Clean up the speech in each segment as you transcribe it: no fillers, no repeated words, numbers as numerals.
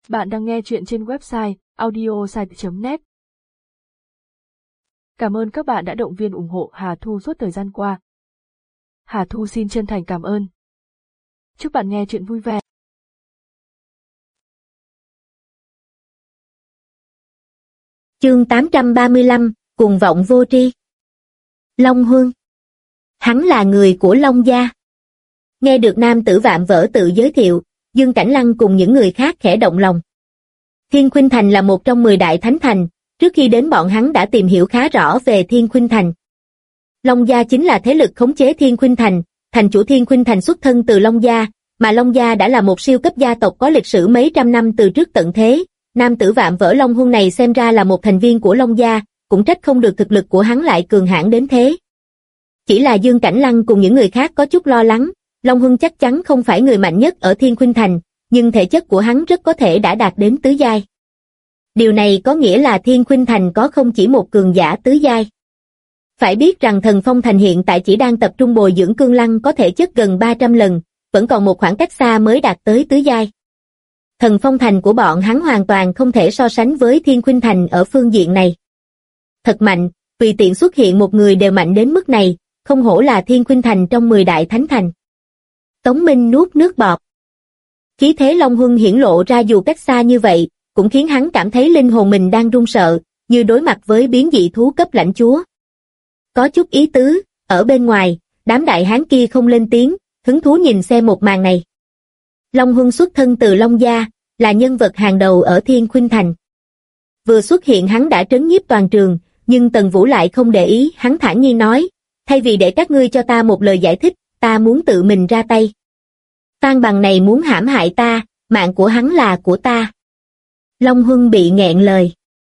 Bạn đang nghe chuyện trên website audiosite.net. Cảm ơn các bạn đã động viên ủng hộ Hà Thu suốt thời gian qua. Hà Thu xin chân thành cảm ơn. Chúc bạn nghe chuyện vui vẻ. Chương 835, Cuồng vọng vô tri. Long Huân. Hắn là người của Long gia. Nghe được nam tử vạm vỡ tự giới thiệu, Dương Cảnh Lăng cùng những người khác khẽ động lòng. Thiên Khuynh Thành là một trong 10 đại thánh thành, trước khi đến bọn hắn đã tìm hiểu khá rõ về Thiên Khuynh Thành. Long gia chính là thế lực khống chế Thiên Khuynh Thành, thành chủ Thiên Khuynh Thành xuất thân từ Long gia, mà Long gia đã là một siêu cấp gia tộc có lịch sử mấy trăm năm từ trước tận thế. Nam tử vạm vỡ Long Huân này xem ra là một thành viên của Long gia, cũng trách không được thực lực của hắn lại cường hãn đến thế. Chỉ là Dương Cảnh Lăng cùng những người khác có chút lo lắng, Long Huân chắc chắn không phải người mạnh nhất ở Thiên Khuynh Thành, nhưng thể chất của hắn rất có thể đã đạt đến tứ giai. Điều này có nghĩa là Thiên Khuynh Thành có không chỉ một cường giả tứ giai. Phải biết rằng Thần Phong Thành hiện tại chỉ đang tập trung bồi dưỡng Cương Lăng có thể chất gần 300 lần, vẫn còn một khoảng cách xa mới đạt tới tứ giai. Thần Phong Thành của bọn hắn hoàn toàn không thể so sánh với Thiên Khuynh Thành ở phương diện này. Thật mạnh, tùy tiện xuất hiện một người đều mạnh đến mức này, không hổ là Thiên Khuynh Thành trong 10 đại thánh thành. Tống Minh nuốt nước bọt. Khí thế Long Huân hiển lộ ra dù cách xa như vậy, cũng khiến hắn cảm thấy linh hồn mình đang run sợ, như đối mặt với biến dị thú cấp lãnh chúa. Có chút ý tứ, ở bên ngoài, đám đại hán kia không lên tiếng, hứng thú nhìn xem một màn này. Long Huân xuất thân từ Long gia, là nhân vật hàng đầu ở Thiên Khuynh Thành. Vừa xuất hiện hắn đã trấn nhiếp toàn trường, nhưng Tần Vũ lại không để ý, hắn thản nhiên nói, thay vì để các ngươi cho ta một lời giải thích, ta muốn tự mình ra tay. Phan Bằng này muốn hãm hại ta, mạng của hắn là của ta. Long Huân bị nghẹn lời.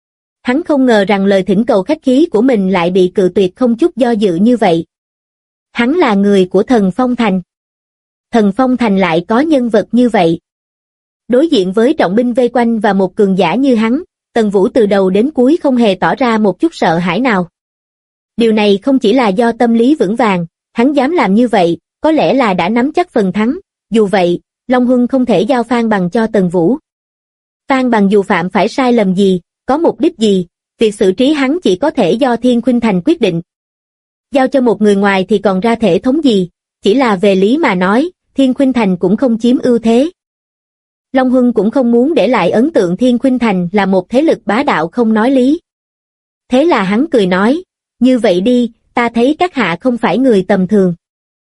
Hắn không ngờ rằng lời thỉnh cầu khách khí của mình lại bị cự tuyệt không chút do dự như vậy. Hắn là người của Thần Phong Thành. Thần Phong Thành lại có nhân vật như vậy. Đối diện với trọng binh vây quanh và một cường giả như hắn, Tần Vũ từ đầu đến cuối không hề tỏ ra một chút sợ hãi nào. Điều này không chỉ là do tâm lý vững vàng, hắn dám làm như vậy, có lẽ là đã nắm chắc phần thắng. Dù vậy, Long Huân không thể giao Phan Bằng cho Tần Vũ. Phan Bằng dù phạm phải sai lầm gì, có mục đích gì, việc xử trí hắn chỉ có thể do Thiên Khuynh Thành quyết định. Giao cho một người ngoài thì còn ra thể thống gì, chỉ là về lý mà nói, Thiên Khuynh Thành cũng không chiếm ưu thế. Long Huân cũng không muốn để lại ấn tượng Thiên Khuynh Thành là một thế lực bá đạo không nói lý. Thế là hắn cười nói, như vậy đi, ta thấy các hạ không phải người tầm thường.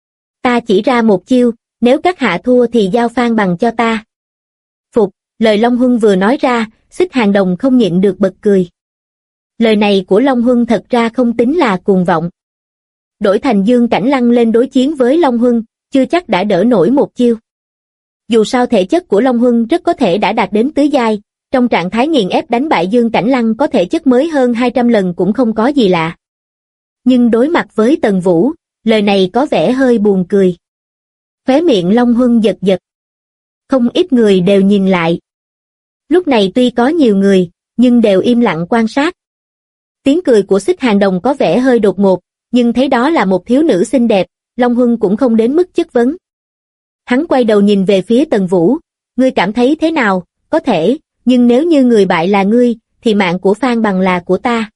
Ta chỉ ra một chiêu, nếu các hạ thua thì giao Phan Bằng cho ta. Phục, lời Long Huân vừa nói ra, Xích Hàng Đồng không nhịn được bật cười. Lời này của Long Huân thật ra không tính là cuồng vọng. Đổi thành Dương Cảnh Lăng lên đối chiến với Long Huân, chưa chắc đã đỡ nổi một chiêu. Dù sao thể chất của Long Huân rất có thể đã đạt đến tứ giai, trong trạng thái nghiền ép đánh bại Dương Cảnh Lăng có thể chất mới hơn 200 lần cũng không có gì lạ. Nhưng đối mặt với Tần Vũ, lời này có vẻ hơi buồn cười. Khóe miệng Long Huân giật giật. Không ít người đều nhìn lại. Lúc này tuy có nhiều người, nhưng đều im lặng quan sát. Tiếng cười của Xích Hàng Đồng có vẻ hơi đột ngột, nhưng thấy đó là một thiếu nữ xinh đẹp, Long Huân cũng không đến mức chất vấn. Hắn quay đầu nhìn về phía Tần Vũ, ngươi cảm thấy thế nào, có thể, nhưng nếu như người bại là ngươi, thì mạng của Phan Bằng là của ta.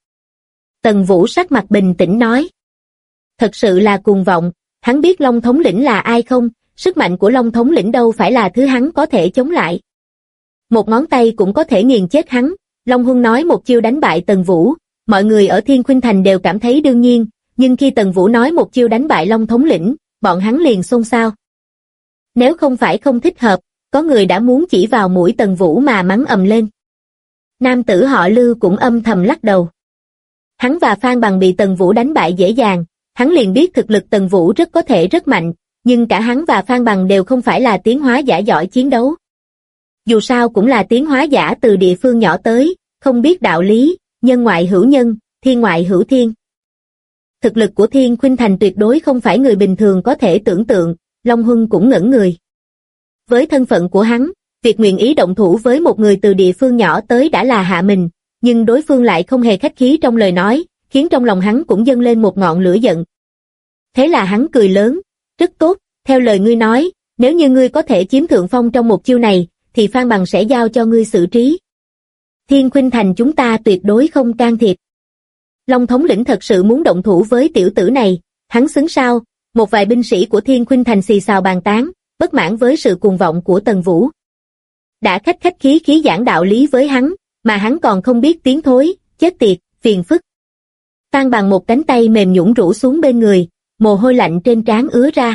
Tần Vũ sắc mặt bình tĩnh nói. Thật sự là cuồng vọng, hắn biết Long Thống lĩnh là ai không, sức mạnh của Long Thống lĩnh đâu phải là thứ hắn có thể chống lại. Một ngón tay cũng có thể nghiền chết hắn, Long Huân nói một chiêu đánh bại Tần Vũ, mọi người ở Thiên Khuynh Thành đều cảm thấy đương nhiên, nhưng khi Tần Vũ nói một chiêu đánh bại Long Thống lĩnh, bọn hắn liền xôn xao. Nếu không phải không thích hợp, có người đã muốn chỉ vào mũi Tần Vũ mà mắng ầm lên. Nam tử họ Lưu cũng âm thầm lắc đầu. Hắn và Phan Bằng bị Tần Vũ đánh bại dễ dàng, hắn liền biết thực lực Tần Vũ rất có thể rất mạnh, nhưng cả hắn và Phan Bằng đều không phải là tiến hóa giả giỏi chiến đấu. Dù sao cũng là tiến hóa giả từ địa phương nhỏ tới, không biết đạo lý, nhân ngoại hữu nhân, thiên ngoại hữu thiên. Thực lực của Thiên Khuynh Thành tuyệt đối không phải người bình thường có thể tưởng tượng, Long Huân cũng ngẩn người. Với thân phận của hắn, việc nguyện ý động thủ với một người từ địa phương nhỏ tới đã là hạ mình, nhưng đối phương lại không hề khách khí trong lời nói, khiến trong lòng hắn cũng dâng lên một ngọn lửa giận. Thế là hắn cười lớn, rất tốt, theo lời ngươi nói, nếu như ngươi có thể chiếm thượng phong trong một chiêu này, thì Phan Bằng sẽ giao cho ngươi xử trí. Thiên Khuynh Thành chúng ta tuyệt đối không can thiệp. Long thống lĩnh thật sự muốn động thủ với tiểu tử này, hắn xứng sao? Một vài binh sĩ của Thiên Khuynh Thành xì xào bàn tán, bất mãn với sự cuồng vọng của Tần Vũ. Đã khách khí giảng đạo lý với hắn, mà hắn còn không biết tiếng thối, chết tiệt, phiền phức. Phan Bằng một cánh tay mềm nhũn rũ xuống bên người, mồ hôi lạnh trên trán ứa ra.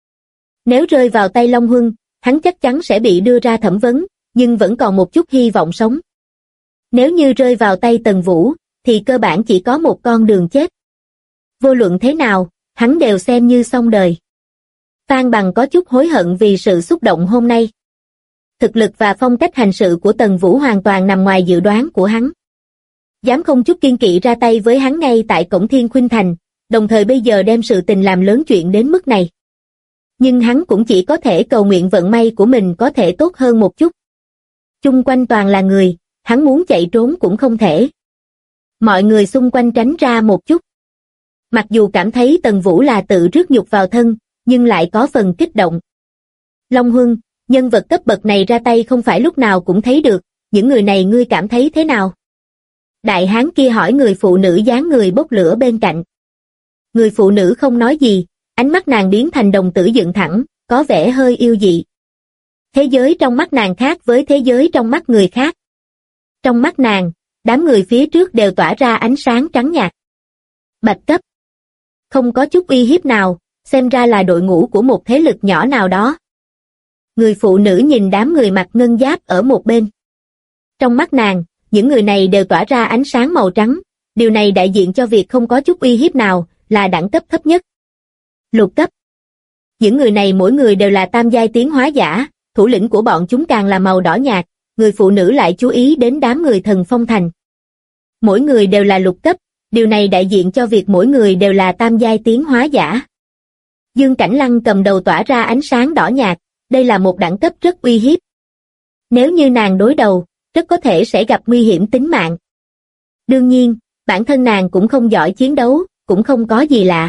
Nếu rơi vào tay Long Huân, hắn chắc chắn sẽ bị đưa ra thẩm vấn, nhưng vẫn còn một chút hy vọng sống. Nếu như rơi vào tay Tần Vũ, thì cơ bản chỉ có một con đường chết. Vô luận thế nào, hắn đều xem như xong đời. Phan Bằng có chút hối hận vì sự xúc động hôm nay. Thực lực và phong cách hành sự của Tần Vũ hoàn toàn nằm ngoài dự đoán của hắn. Dám không chút kiêng kỵ ra tay với hắn ngay tại cổng Thiên Khuynh Thành, đồng thời bây giờ đem sự tình làm lớn chuyện đến mức này. Nhưng hắn cũng chỉ có thể cầu nguyện vận may của mình có thể tốt hơn một chút. Chung quanh toàn là người, hắn muốn chạy trốn cũng không thể. Mọi người xung quanh tránh ra một chút. Mặc dù cảm thấy Tần Vũ là tự rước nhục vào thân, nhưng lại có phần kích động. Long Huân, nhân vật cấp bậc này ra tay không phải lúc nào cũng thấy được, những người này ngươi cảm thấy thế nào? Đại hán kia hỏi người phụ nữ dáng người bốc lửa bên cạnh. Người phụ nữ không nói gì, ánh mắt nàng biến thành đồng tử dựng thẳng, có vẻ hơi yêu dị. Thế giới trong mắt nàng khác với thế giới trong mắt người khác. Trong mắt nàng, đám người phía trước đều tỏa ra ánh sáng trắng nhạt. Bạch cấp. Không có chút uy hiếp nào, xem ra là đội ngũ của một thế lực nhỏ nào đó. Người phụ nữ nhìn đám người mặc ngân giáp ở một bên. Trong mắt nàng, những người này đều tỏa ra ánh sáng màu trắng, điều này đại diện cho việc không có chút uy hiếp nào, là đẳng cấp thấp nhất. Lục cấp. Những người này mỗi người đều là tam giai tiến hóa giả, thủ lĩnh của bọn chúng càng là màu đỏ nhạt, người phụ nữ lại chú ý đến đám người Thần Phong Thành. Mỗi người đều là lục cấp, điều này đại diện cho việc mỗi người đều là tam giai tiến hóa giả. Dương Cảnh Lăng cầm đầu tỏa ra ánh sáng đỏ nhạt, đây là một đẳng cấp rất uy hiếp. Nếu như nàng đối đầu, rất có thể sẽ gặp nguy hiểm tính mạng. Đương nhiên, bản thân nàng cũng không giỏi chiến đấu, cũng không có gì lạ.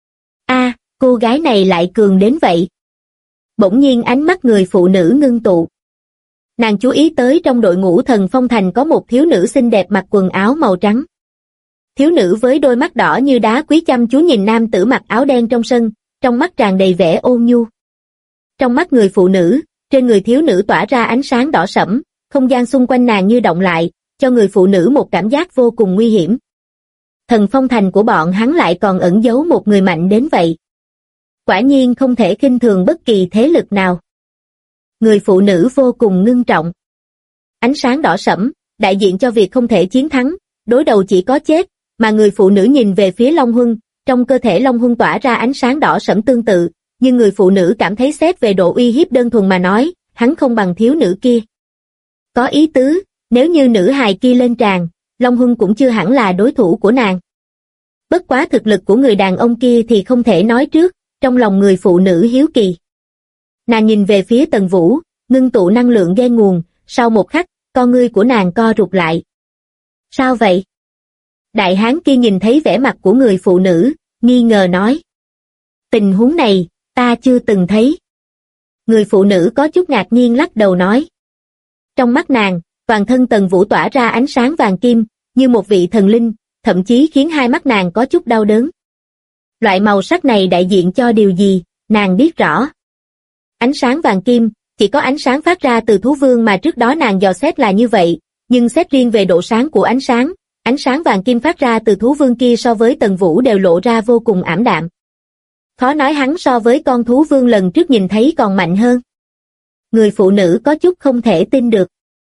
Cô gái này lại cường đến vậy. Bỗng nhiên ánh mắt người phụ nữ ngưng tụ. Nàng chú ý tới trong đội ngũ Thần Phong Thành có một thiếu nữ xinh đẹp mặc quần áo màu trắng. Thiếu nữ với đôi mắt đỏ như đá quý chăm chú nhìn nam tử mặc áo đen trong sân, trong mắt tràn đầy vẻ ôn nhu. Trong mắt người phụ nữ, trên người thiếu nữ tỏa ra ánh sáng đỏ sẫm, không gian xung quanh nàng như động lại, cho người phụ nữ một cảm giác vô cùng nguy hiểm. Thần Phong Thành của bọn hắn lại còn ẩn giấu một người mạnh đến vậy. Quả nhiên không thể khinh thường bất kỳ thế lực nào. Người phụ nữ vô cùng ngưng trọng. Ánh sáng đỏ sẫm, đại diện cho việc không thể chiến thắng, đối đầu chỉ có chết, mà người phụ nữ nhìn về phía Long Huân, trong cơ thể Long Huân tỏa ra ánh sáng đỏ sẫm tương tự, nhưng người phụ nữ cảm thấy xét về độ uy hiếp đơn thuần mà nói, hắn không bằng thiếu nữ kia. Có ý tứ, nếu như nữ hài kia lên tràn, Long Huân cũng chưa hẳn là đối thủ của nàng. Bất quá thực lực của người đàn ông kia thì không thể nói trước, trong lòng người phụ nữ hiếu kỳ. Nàng nhìn về phía Tần Vũ, ngưng tụ năng lượng ghen nguồn, sau một khắc, con ngươi của nàng co rụt lại. Sao vậy? Đại hán kia nhìn thấy vẻ mặt của người phụ nữ, nghi ngờ nói. Tình huống này, ta chưa từng thấy. Người phụ nữ có chút ngạc nhiên lắc đầu nói. Trong mắt nàng, toàn thân Tần Vũ tỏa ra ánh sáng vàng kim, như một vị thần linh, thậm chí khiến hai mắt nàng có chút đau đớn. Loại màu sắc này đại diện cho điều gì, nàng biết rõ. Ánh sáng vàng kim, chỉ có ánh sáng phát ra từ thú vương mà trước đó nàng dò xét là như vậy, nhưng xét riêng về độ sáng của ánh sáng vàng kim phát ra từ thú vương kia so với Tần Vũ đều lộ ra vô cùng ảm đạm. Khó nói hắn so với con thú vương lần trước nhìn thấy còn mạnh hơn. Người phụ nữ có chút không thể tin được.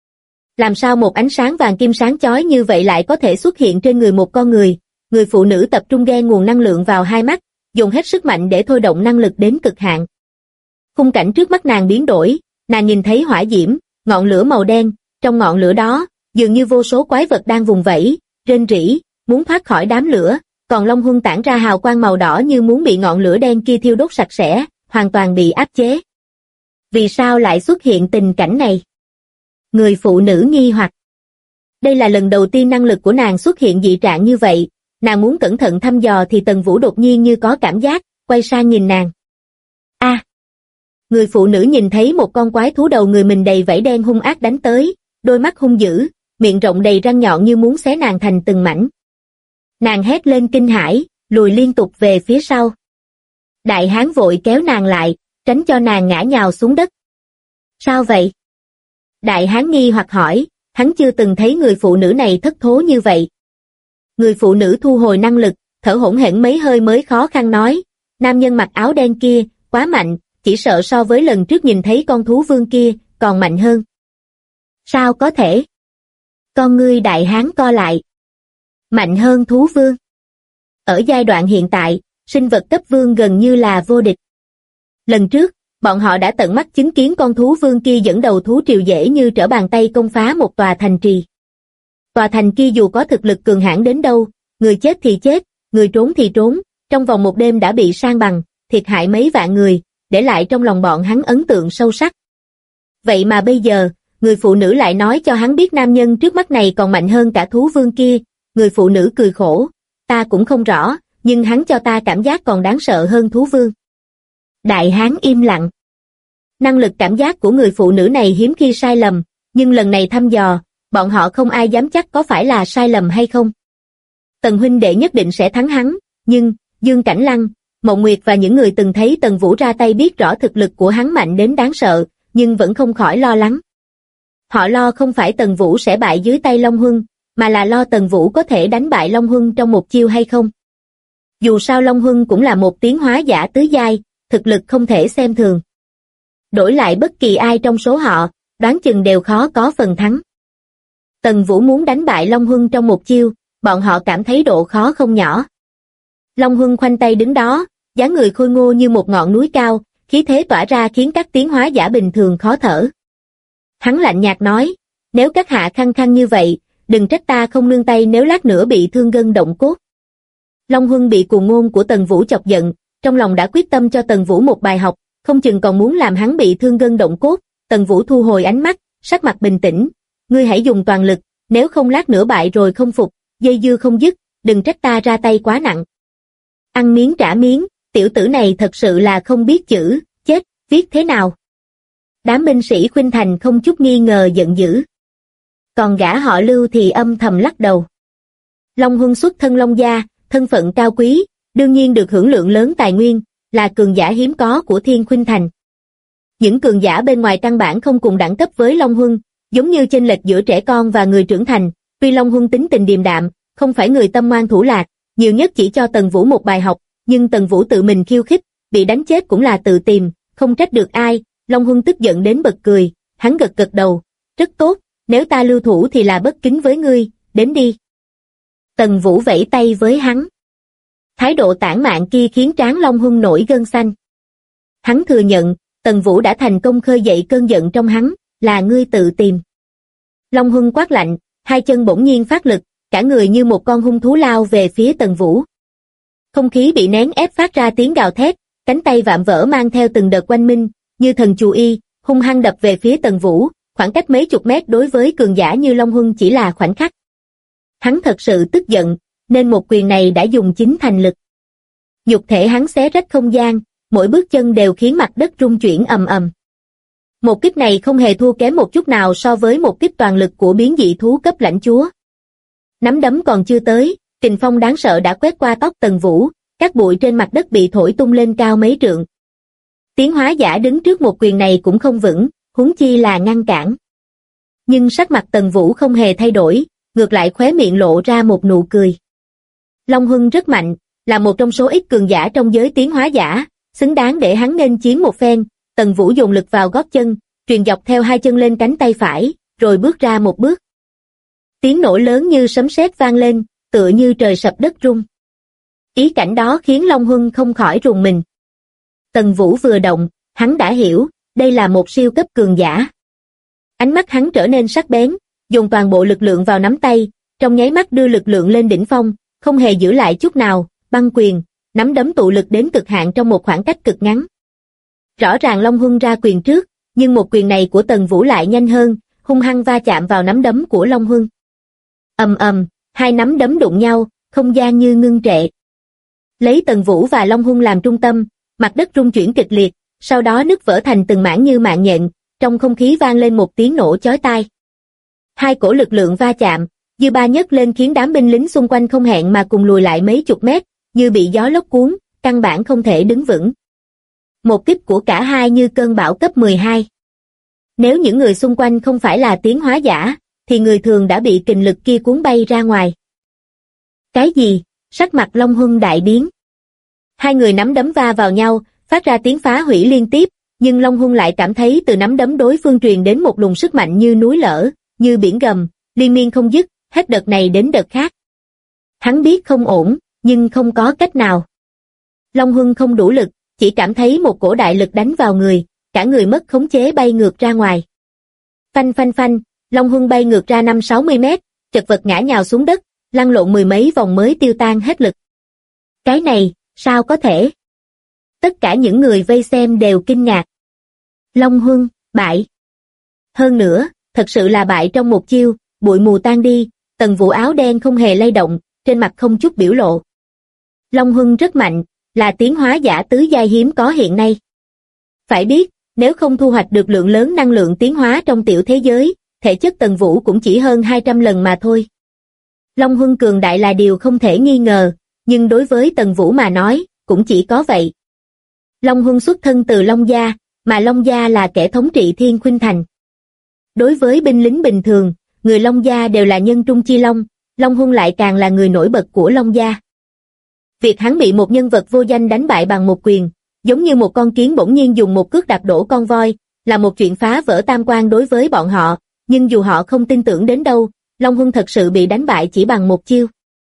Làm sao một ánh sáng vàng kim sáng chói như vậy lại có thể xuất hiện trên người một con người? Người phụ nữ tập trung ghen nguồn năng lượng vào hai mắt, dùng hết sức mạnh để thôi động năng lực đến cực hạn. Khung cảnh trước mắt nàng biến đổi, nàng nhìn thấy hỏa diễm, ngọn lửa màu đen, trong ngọn lửa đó, dường như vô số quái vật đang vùng vẫy, rên rỉ, muốn thoát khỏi đám lửa, còn Long Huân tản ra hào quang màu đỏ như muốn bị ngọn lửa đen kia thiêu đốt sạch sẽ, hoàn toàn bị áp chế. Vì sao lại xuất hiện tình cảnh này? Người phụ nữ nghi hoặc. Đây là lần đầu tiên năng lực của nàng xuất hiện dị trạng như vậy, nàng muốn cẩn thận thăm dò thì Tần Vũ đột nhiên như có cảm giác, quay sang nhìn nàng. Người phụ nữ nhìn thấy một con quái thú đầu người mình đầy vảy đen hung ác đánh tới, đôi mắt hung dữ, miệng rộng đầy răng nhọn như muốn xé nàng thành từng mảnh. Nàng hét lên kinh hãi, lùi liên tục về phía sau. Đại hán vội kéo nàng lại, tránh cho nàng ngã nhào xuống đất. Sao vậy? Đại hán nghi hoặc hỏi, hắn chưa từng thấy người phụ nữ này thất thố như vậy. Người phụ nữ thu hồi năng lực, thở hổn hển mấy hơi mới khó khăn nói, nam nhân mặc áo đen kia, quá mạnh, chỉ sợ so với lần trước nhìn thấy con thú vương kia, còn mạnh hơn. Sao có thể? Con ngươi đại hán co lại. Mạnh hơn thú vương. Ở giai đoạn hiện tại, sinh vật cấp vương gần như là vô địch. Lần trước, bọn họ đã tận mắt chứng kiến con thú vương kia dẫn đầu thú triều dễ như trở bàn tay công phá một tòa thành trì. Tòa thành kia dù có thực lực cường hãn đến đâu, người chết thì chết, người trốn thì trốn, trong vòng một đêm đã bị san bằng, thiệt hại mấy vạn người, để lại trong lòng bọn hắn ấn tượng sâu sắc. Vậy mà bây giờ, người phụ nữ lại nói cho hắn biết nam nhân trước mắt này còn mạnh hơn cả thú vương kia, người phụ nữ cười khổ, ta cũng không rõ, nhưng hắn cho ta cảm giác còn đáng sợ hơn thú vương. Đại hán im lặng. Năng lực cảm giác của người phụ nữ này hiếm khi sai lầm, nhưng lần này thăm dò, bọn họ không ai dám chắc có phải là sai lầm hay không. Tần huynh đệ nhất định sẽ thắng hắn, nhưng, Dương Cảnh Lăng, Mộng Nguyệt và những người từng thấy Tần Vũ ra tay biết rõ thực lực của hắn mạnh đến đáng sợ, nhưng vẫn không khỏi lo lắng. Họ lo không phải Tần Vũ sẽ bại dưới tay Long Huân, mà là lo Tần Vũ có thể đánh bại Long Huân trong một chiêu hay không. Dù sao Long Huân cũng là một tiến hóa giả tứ giai, thực lực không thể xem thường. Đổi lại bất kỳ ai trong số họ, đoán chừng đều khó có phần thắng. Tần Vũ muốn đánh bại Long Huân trong một chiêu, bọn họ cảm thấy độ khó không nhỏ. Long Huân khoanh tay đứng đó, dáng người khôi ngô như một ngọn núi cao, khí thế tỏa ra khiến các tiến hóa giả bình thường khó thở. Hắn lạnh nhạt nói, nếu các hạ khăng khăng như vậy, đừng trách ta không nương tay nếu lát nữa bị thương gân động cốt. Long Huân bị cuồng ngôn của Tần Vũ chọc giận, trong lòng đã quyết tâm cho Tần Vũ một bài học, không chừng còn muốn làm hắn bị thương gân động cốt. Tần Vũ thu hồi ánh mắt, sắc mặt bình tĩnh, ngươi hãy dùng toàn lực, nếu không lát nữa bại rồi không phục, dây dưa không dứt, đừng trách ta ra tay quá nặng. Ăn miếng trả miếng, tiểu tử này thật sự là không biết chữ, chết, viết thế nào. Đám binh sĩ khuynh thành không chút nghi ngờ giận dữ. Còn gã họ Lưu thì âm thầm lắc đầu. Long Huân xuất thân Long gia, thân phận cao quý, đương nhiên được hưởng lượng lớn tài nguyên, là cường giả hiếm có của Thiên Khuynh Thành. Những cường giả bên ngoài căn bản không cùng đẳng cấp với Long Huân, giống như chênh lệch giữa trẻ con và người trưởng thành, tuy Long Huân tính tình điềm đạm, không phải người tâm ngoan thủ lạt, nhiều nhất chỉ cho Tần Vũ một bài học, nhưng Tần Vũ tự mình khiêu khích, bị đánh chết cũng là tự tìm, không trách được ai. Long Huân tức giận đến bật cười, hắn gật gật đầu, rất tốt, nếu ta lưu thủ thì là bất kính với ngươi, đến đi. Tần Vũ vẫy tay với hắn. Thái độ tản mạn kia khiến trán Long Huân nổi gân xanh. Hắn thừa nhận, Tần Vũ đã thành công khơi dậy cơn giận trong hắn, là ngươi tự tìm. Long Huân quát lạnh, hai chân bỗng nhiên phát lực, cả người như một con hung thú lao về phía Tần Vũ. Không khí bị nén ép phát ra tiếng gào thét, cánh tay vạm vỡ mang theo từng đợt oanh minh, như thần chù y, hung hăng đập về phía Tần Vũ, khoảng cách mấy chục mét đối với cường giả như Long Huân chỉ là khoảnh khắc. Hắn thật sự tức giận, nên một quyền này đã dùng chính thành lực. Nhục thể hắn xé rách không gian, mỗi bước chân đều khiến mặt đất rung chuyển ầm ầm. Một kích này không hề thua kém một chút nào so với một kích toàn lực của biến dị thú cấp lãnh chúa. Nắm đấm còn chưa tới, kình phong đáng sợ đã quét qua tóc Tần Vũ, các bụi trên mặt đất bị thổi tung lên cao mấy trượng. Tiến hóa giả đứng trước một quyền này cũng không vững, huống chi là ngăn cản. Nhưng sắc mặt Tần Vũ không hề thay đổi, ngược lại khóe miệng lộ ra một nụ cười. Long Huân rất mạnh, là một trong số ít cường giả trong giới tiến hóa giả, xứng đáng để hắn nghênh chiến một phen. Tần Vũ dồn lực vào gót chân, truyền dọc theo hai chân lên cánh tay phải, rồi bước ra một bước. Tiếng nổ lớn như sấm sét vang lên, tựa như trời sập đất rung. Ý cảnh đó khiến Long Huân không khỏi rùng mình. Tần Vũ vừa động, hắn đã hiểu, đây là một siêu cấp cường giả. Ánh mắt hắn trở nên sắc bén, dùng toàn bộ lực lượng vào nắm tay, trong nháy mắt đưa lực lượng lên đỉnh phong, không hề giữ lại chút nào, băng quyền, nắm đấm tụ lực đến cực hạn trong một khoảng cách cực ngắn. Rõ ràng Long Huân ra quyền trước, nhưng một quyền này của Tần Vũ lại nhanh hơn, hung hăng va chạm vào nắm đấm của Long Huân. Ầm ầm, hai nắm đấm đụng nhau, không gian như ngưng trệ. Lấy Tần Vũ và Long Huân làm trung tâm, mặt đất rung chuyển kịch liệt, sau đó nứt vỡ thành từng mảng như mạng nhện, trong không khí vang lên một tiếng nổ chói tai. Hai cổ lực lượng va chạm, dư ba nhấc lên khiến đám binh lính xung quanh không hẹn mà cùng lùi lại mấy chục mét, như bị gió lốc cuốn, căn bản không thể đứng vững. Một kích của cả hai như cơn bão cấp 12. Nếu những người xung quanh không phải là tiến hóa giả, thì người thường đã bị kình lực kia cuốn bay ra ngoài. Cái gì? Sắc mặt Long Huân đại biến. Hai người nắm đấm va vào nhau, phát ra tiếng phá hủy liên tiếp, nhưng Long Huân lại cảm thấy từ nắm đấm đối phương truyền đến một luồng sức mạnh như núi lở, như biển gầm, liên miên không dứt, hết đợt này đến đợt khác. Hắn biết không ổn, nhưng không có cách nào. Long Huân không đủ lực, chỉ cảm thấy một cổ đại lực đánh vào người, cả người mất khống chế bay ngược ra ngoài. Phanh phanh phanh, Long Huân bay ngược ra 5-60 mét, chật vật ngã nhào xuống đất, lăn lộn mười mấy vòng mới tiêu tan hết lực. Cái này, sao có thể? Tất cả những người vây xem đều kinh ngạc. Long Huân, bại. Hơn nữa, thật sự là bại trong một chiêu, bụi mù tan đi, Tần Vũ áo đen không hề lay động, trên mặt không chút biểu lộ. Long Huân rất mạnh, là tiến hóa giả tứ giai hiếm có hiện nay. Phải biết, nếu không thu hoạch được lượng lớn năng lượng tiến hóa trong tiểu thế giới, thể chất Tần Vũ cũng chỉ hơn 200 lần mà thôi. Long Huân cường đại là điều không thể nghi ngờ, nhưng đối với Tần Vũ mà nói, cũng chỉ có vậy. Long Huân xuất thân từ Long Gia, mà Long Gia là kẻ thống trị Thiên Khuynh Thành. Đối với binh lính bình thường, người Long Gia đều là nhân trung chi long, Long Huân lại càng là người nổi bật của Long Gia. Việc hắn bị một nhân vật vô danh đánh bại bằng một quyền, giống như một con kiến bỗng nhiên dùng một cước đạp đổ con voi, là một chuyện phá vỡ tam quan đối với bọn họ, nhưng dù họ không tin tưởng đến đâu, Long Huân thật sự bị đánh bại chỉ bằng một chiêu.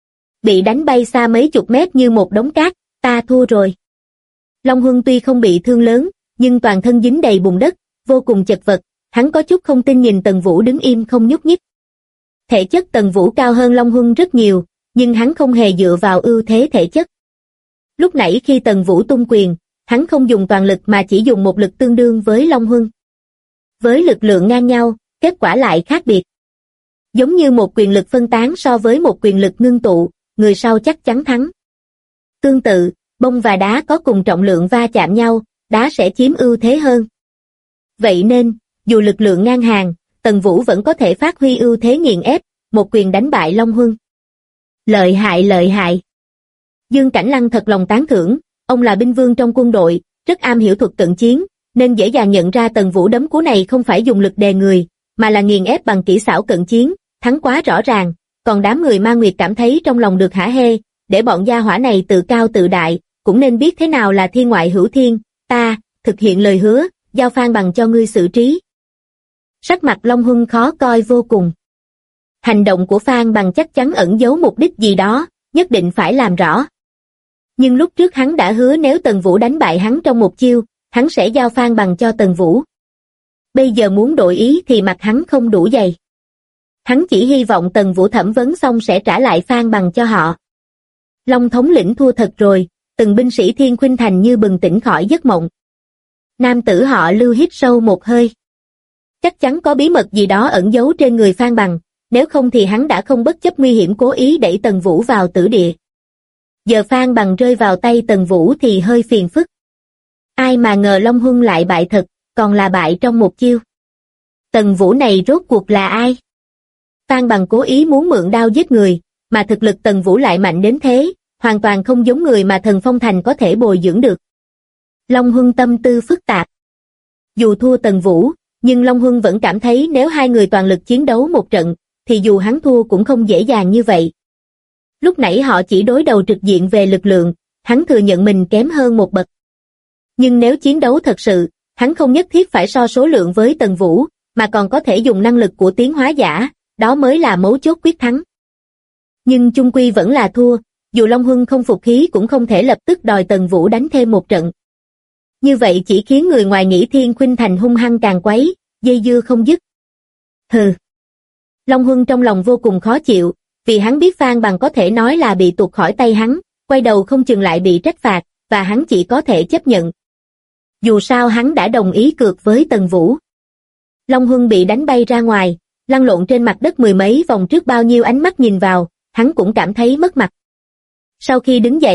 Bị đánh bay xa mấy chục mét như một đống cát, ta thua rồi. Long Huân tuy không bị thương lớn, nhưng toàn thân dính đầy bùn đất, vô cùng chật vật, hắn có chút không tin nhìn Tần Vũ đứng im không nhúc nhích. Thể chất Tần Vũ cao hơn Long Huân rất nhiều, nhưng hắn không hề dựa vào ưu thế thể chất. Lúc nãy khi Tần Vũ tung quyền, hắn không dùng toàn lực mà chỉ dùng một lực tương đương với Long Huân. Với lực lượng ngang nhau, kết quả lại khác biệt. Giống như một quyền lực phân tán so với một quyền lực ngưng tụ, người sau chắc chắn thắng. Tương tự, bông và đá có cùng trọng lượng va chạm nhau, đá sẽ chiếm ưu thế hơn. Vậy nên, dù lực lượng ngang hàng, Tần Vũ vẫn có thể phát huy ưu thế nghiền ép, một quyền đánh bại Long Huân. Lợi hại lợi hại. Dương Cảnh Lăng thật lòng tán thưởng, ông là binh vương trong quân đội, rất am hiểu thuật cận chiến, nên dễ dàng nhận ra Tần Vũ đấm cú này không phải dùng lực đè người, mà là nghiền ép bằng kỹ xảo cận chiến, thắng quá rõ ràng, còn đám người Ma Nguyệt cảm thấy trong lòng được hả hê, để bọn gia hỏa này tự cao tự đại, cũng nên biết thế nào là thiên ngoại hữu thiên, ta, thực hiện lời hứa, giao Phan Bằng cho ngươi xử trí. Sắc mặt Long Huân khó coi vô cùng. Hành động của Phan Bằng chắc chắn ẩn giấu mục đích gì đó, nhất định phải làm rõ. Nhưng lúc trước hắn đã hứa nếu Tần Vũ đánh bại hắn trong một chiêu, hắn sẽ giao Phan Bằng cho Tần Vũ. Bây giờ muốn đổi ý thì mặt hắn không đủ dày. Hắn chỉ hy vọng Tần Vũ thẩm vấn xong sẽ trả lại Phan Bằng cho họ. Long thống lĩnh thua thật rồi, từng binh sĩ Thiên Khuynh Thành như bừng tỉnh khỏi giấc mộng. Nam tử họ Lưu hít sâu một hơi. Chắc chắn có bí mật gì đó ẩn giấu trên người Phan Bằng, nếu không thì hắn đã không bất chấp nguy hiểm cố ý đẩy Tần Vũ vào tử địa. Giờ Phan Bằng rơi vào tay Tần Vũ thì hơi phiền phức. Ai mà ngờ Long Huân lại bại thật, còn là bại trong một chiêu. Tần Vũ này rốt cuộc là ai? Phan Bằng cố ý muốn mượn đao giết người, mà thực lực Tần Vũ lại mạnh đến thế, hoàn toàn không giống người mà Thần Phong Thành có thể bồi dưỡng được. Long Huân tâm tư phức tạp. Dù thua Tần Vũ, nhưng Long Huân vẫn cảm thấy nếu hai người toàn lực chiến đấu một trận, thì dù hắn thua cũng không dễ dàng như vậy. Lúc nãy họ chỉ đối đầu trực diện về lực lượng, hắn thừa nhận mình kém hơn một bậc. Nhưng nếu chiến đấu thật sự, hắn không nhất thiết phải so số lượng với Tần Vũ, mà còn có thể dùng năng lực của tiến hóa giả, đó mới là mấu chốt quyết thắng. Nhưng chung quy vẫn là thua, dù Long Huân không phục khí cũng không thể lập tức đòi Tần Vũ đánh thêm một trận. Như vậy chỉ khiến người ngoài nghĩ Thiên Khuynh Thành hung hăng càng quấy, dây dưa không dứt. Hừ. Long Huân trong lòng vô cùng khó chịu, vì hắn biết Phan Bằng có thể nói là bị tuột khỏi tay hắn, quay đầu không chừng lại bị trách phạt, và hắn chỉ có thể chấp nhận. Dù sao hắn đã đồng ý cược với Tần Vũ. Long Huân bị đánh bay ra ngoài, lăn lộn trên mặt đất mười mấy vòng trước bao nhiêu ánh mắt nhìn vào, hắn cũng cảm thấy mất mặt. Sau khi đứng dậy,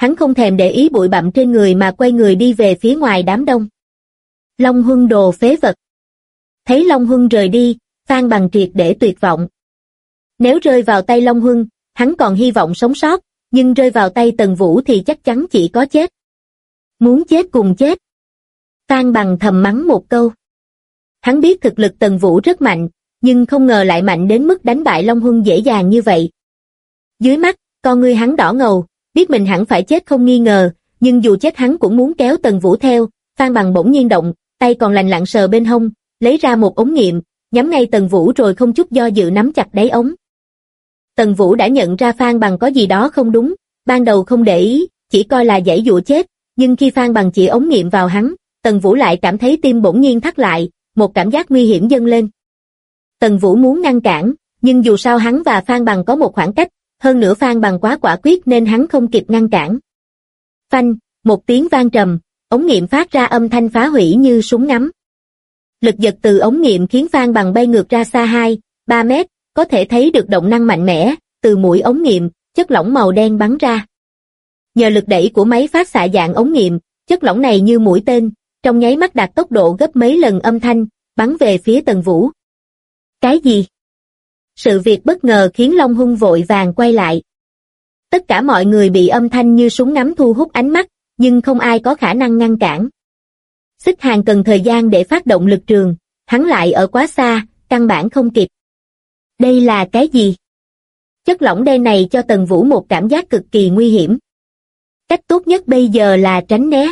hắn không thèm để ý bụi bặm trên người mà quay người đi về phía ngoài đám đông. Long Huân đồ phế vật. Thấy Long Huân rời đi, Phan Bằng triệt để tuyệt vọng. Nếu rơi vào tay Long Huân, hắn còn hy vọng sống sót, nhưng rơi vào tay Tần Vũ thì chắc chắn chỉ có chết. Muốn chết cùng chết. Phan Bằng thầm mắng một câu. Hắn biết thực lực Tần Vũ rất mạnh, nhưng không ngờ lại mạnh đến mức đánh bại Long Huân dễ dàng như vậy. Dưới mắt, con ngươi hắn đỏ ngầu, biết mình hẳn phải chết không nghi ngờ, nhưng dù chết hắn cũng muốn kéo Tần Vũ theo. Phan Bằng bỗng nhiên động, tay còn lành lặn sờ bên hông, lấy ra một ống nghiệm, nhắm ngay Tần Vũ rồi không chút do dự nắm chặt đáy ống. Tần Vũ đã nhận ra Phan Bằng có gì đó không đúng, ban đầu không để ý, chỉ coi là giãy giụa chết, nhưng khi Phan Bằng chỉ ống nghiệm vào hắn, Tần Vũ lại cảm thấy tim bỗng nhiên thắt lại, một cảm giác nguy hiểm dâng lên. Tần Vũ muốn ngăn cản, nhưng dù sao hắn và Phan Bằng có một khoảng cách, hơn nữa Phan Bằng quá quả quyết nên hắn không kịp ngăn cản. Phanh, một tiếng vang trầm, ống nghiệm phát ra âm thanh phá hủy như súng ngắm. Lực giật từ ống nghiệm khiến Phan Bằng bay ngược ra xa 2-3 mét, có thể thấy được động năng mạnh mẽ, từ mũi ống nghiệm, chất lỏng màu đen bắn ra. Nhờ lực đẩy của máy phát xạ dạng ống nghiệm, chất lỏng này như mũi tên, trong nháy mắt đạt tốc độ gấp mấy lần âm thanh, bắn về phía Tần Vũ. Cái gì? Sự việc bất ngờ khiến Long Huân vội vàng quay lại. Tất cả mọi người bị âm thanh như súng ngắm thu hút ánh mắt, nhưng không ai có khả năng ngăn cản. Xích Hàng cần thời gian để phát động lực trường, hắn lại ở quá xa, căn bản không kịp. Đây là cái gì? Chất lỏng đen này cho Tần Vũ một cảm giác cực kỳ nguy hiểm. Cách tốt nhất bây giờ là tránh né.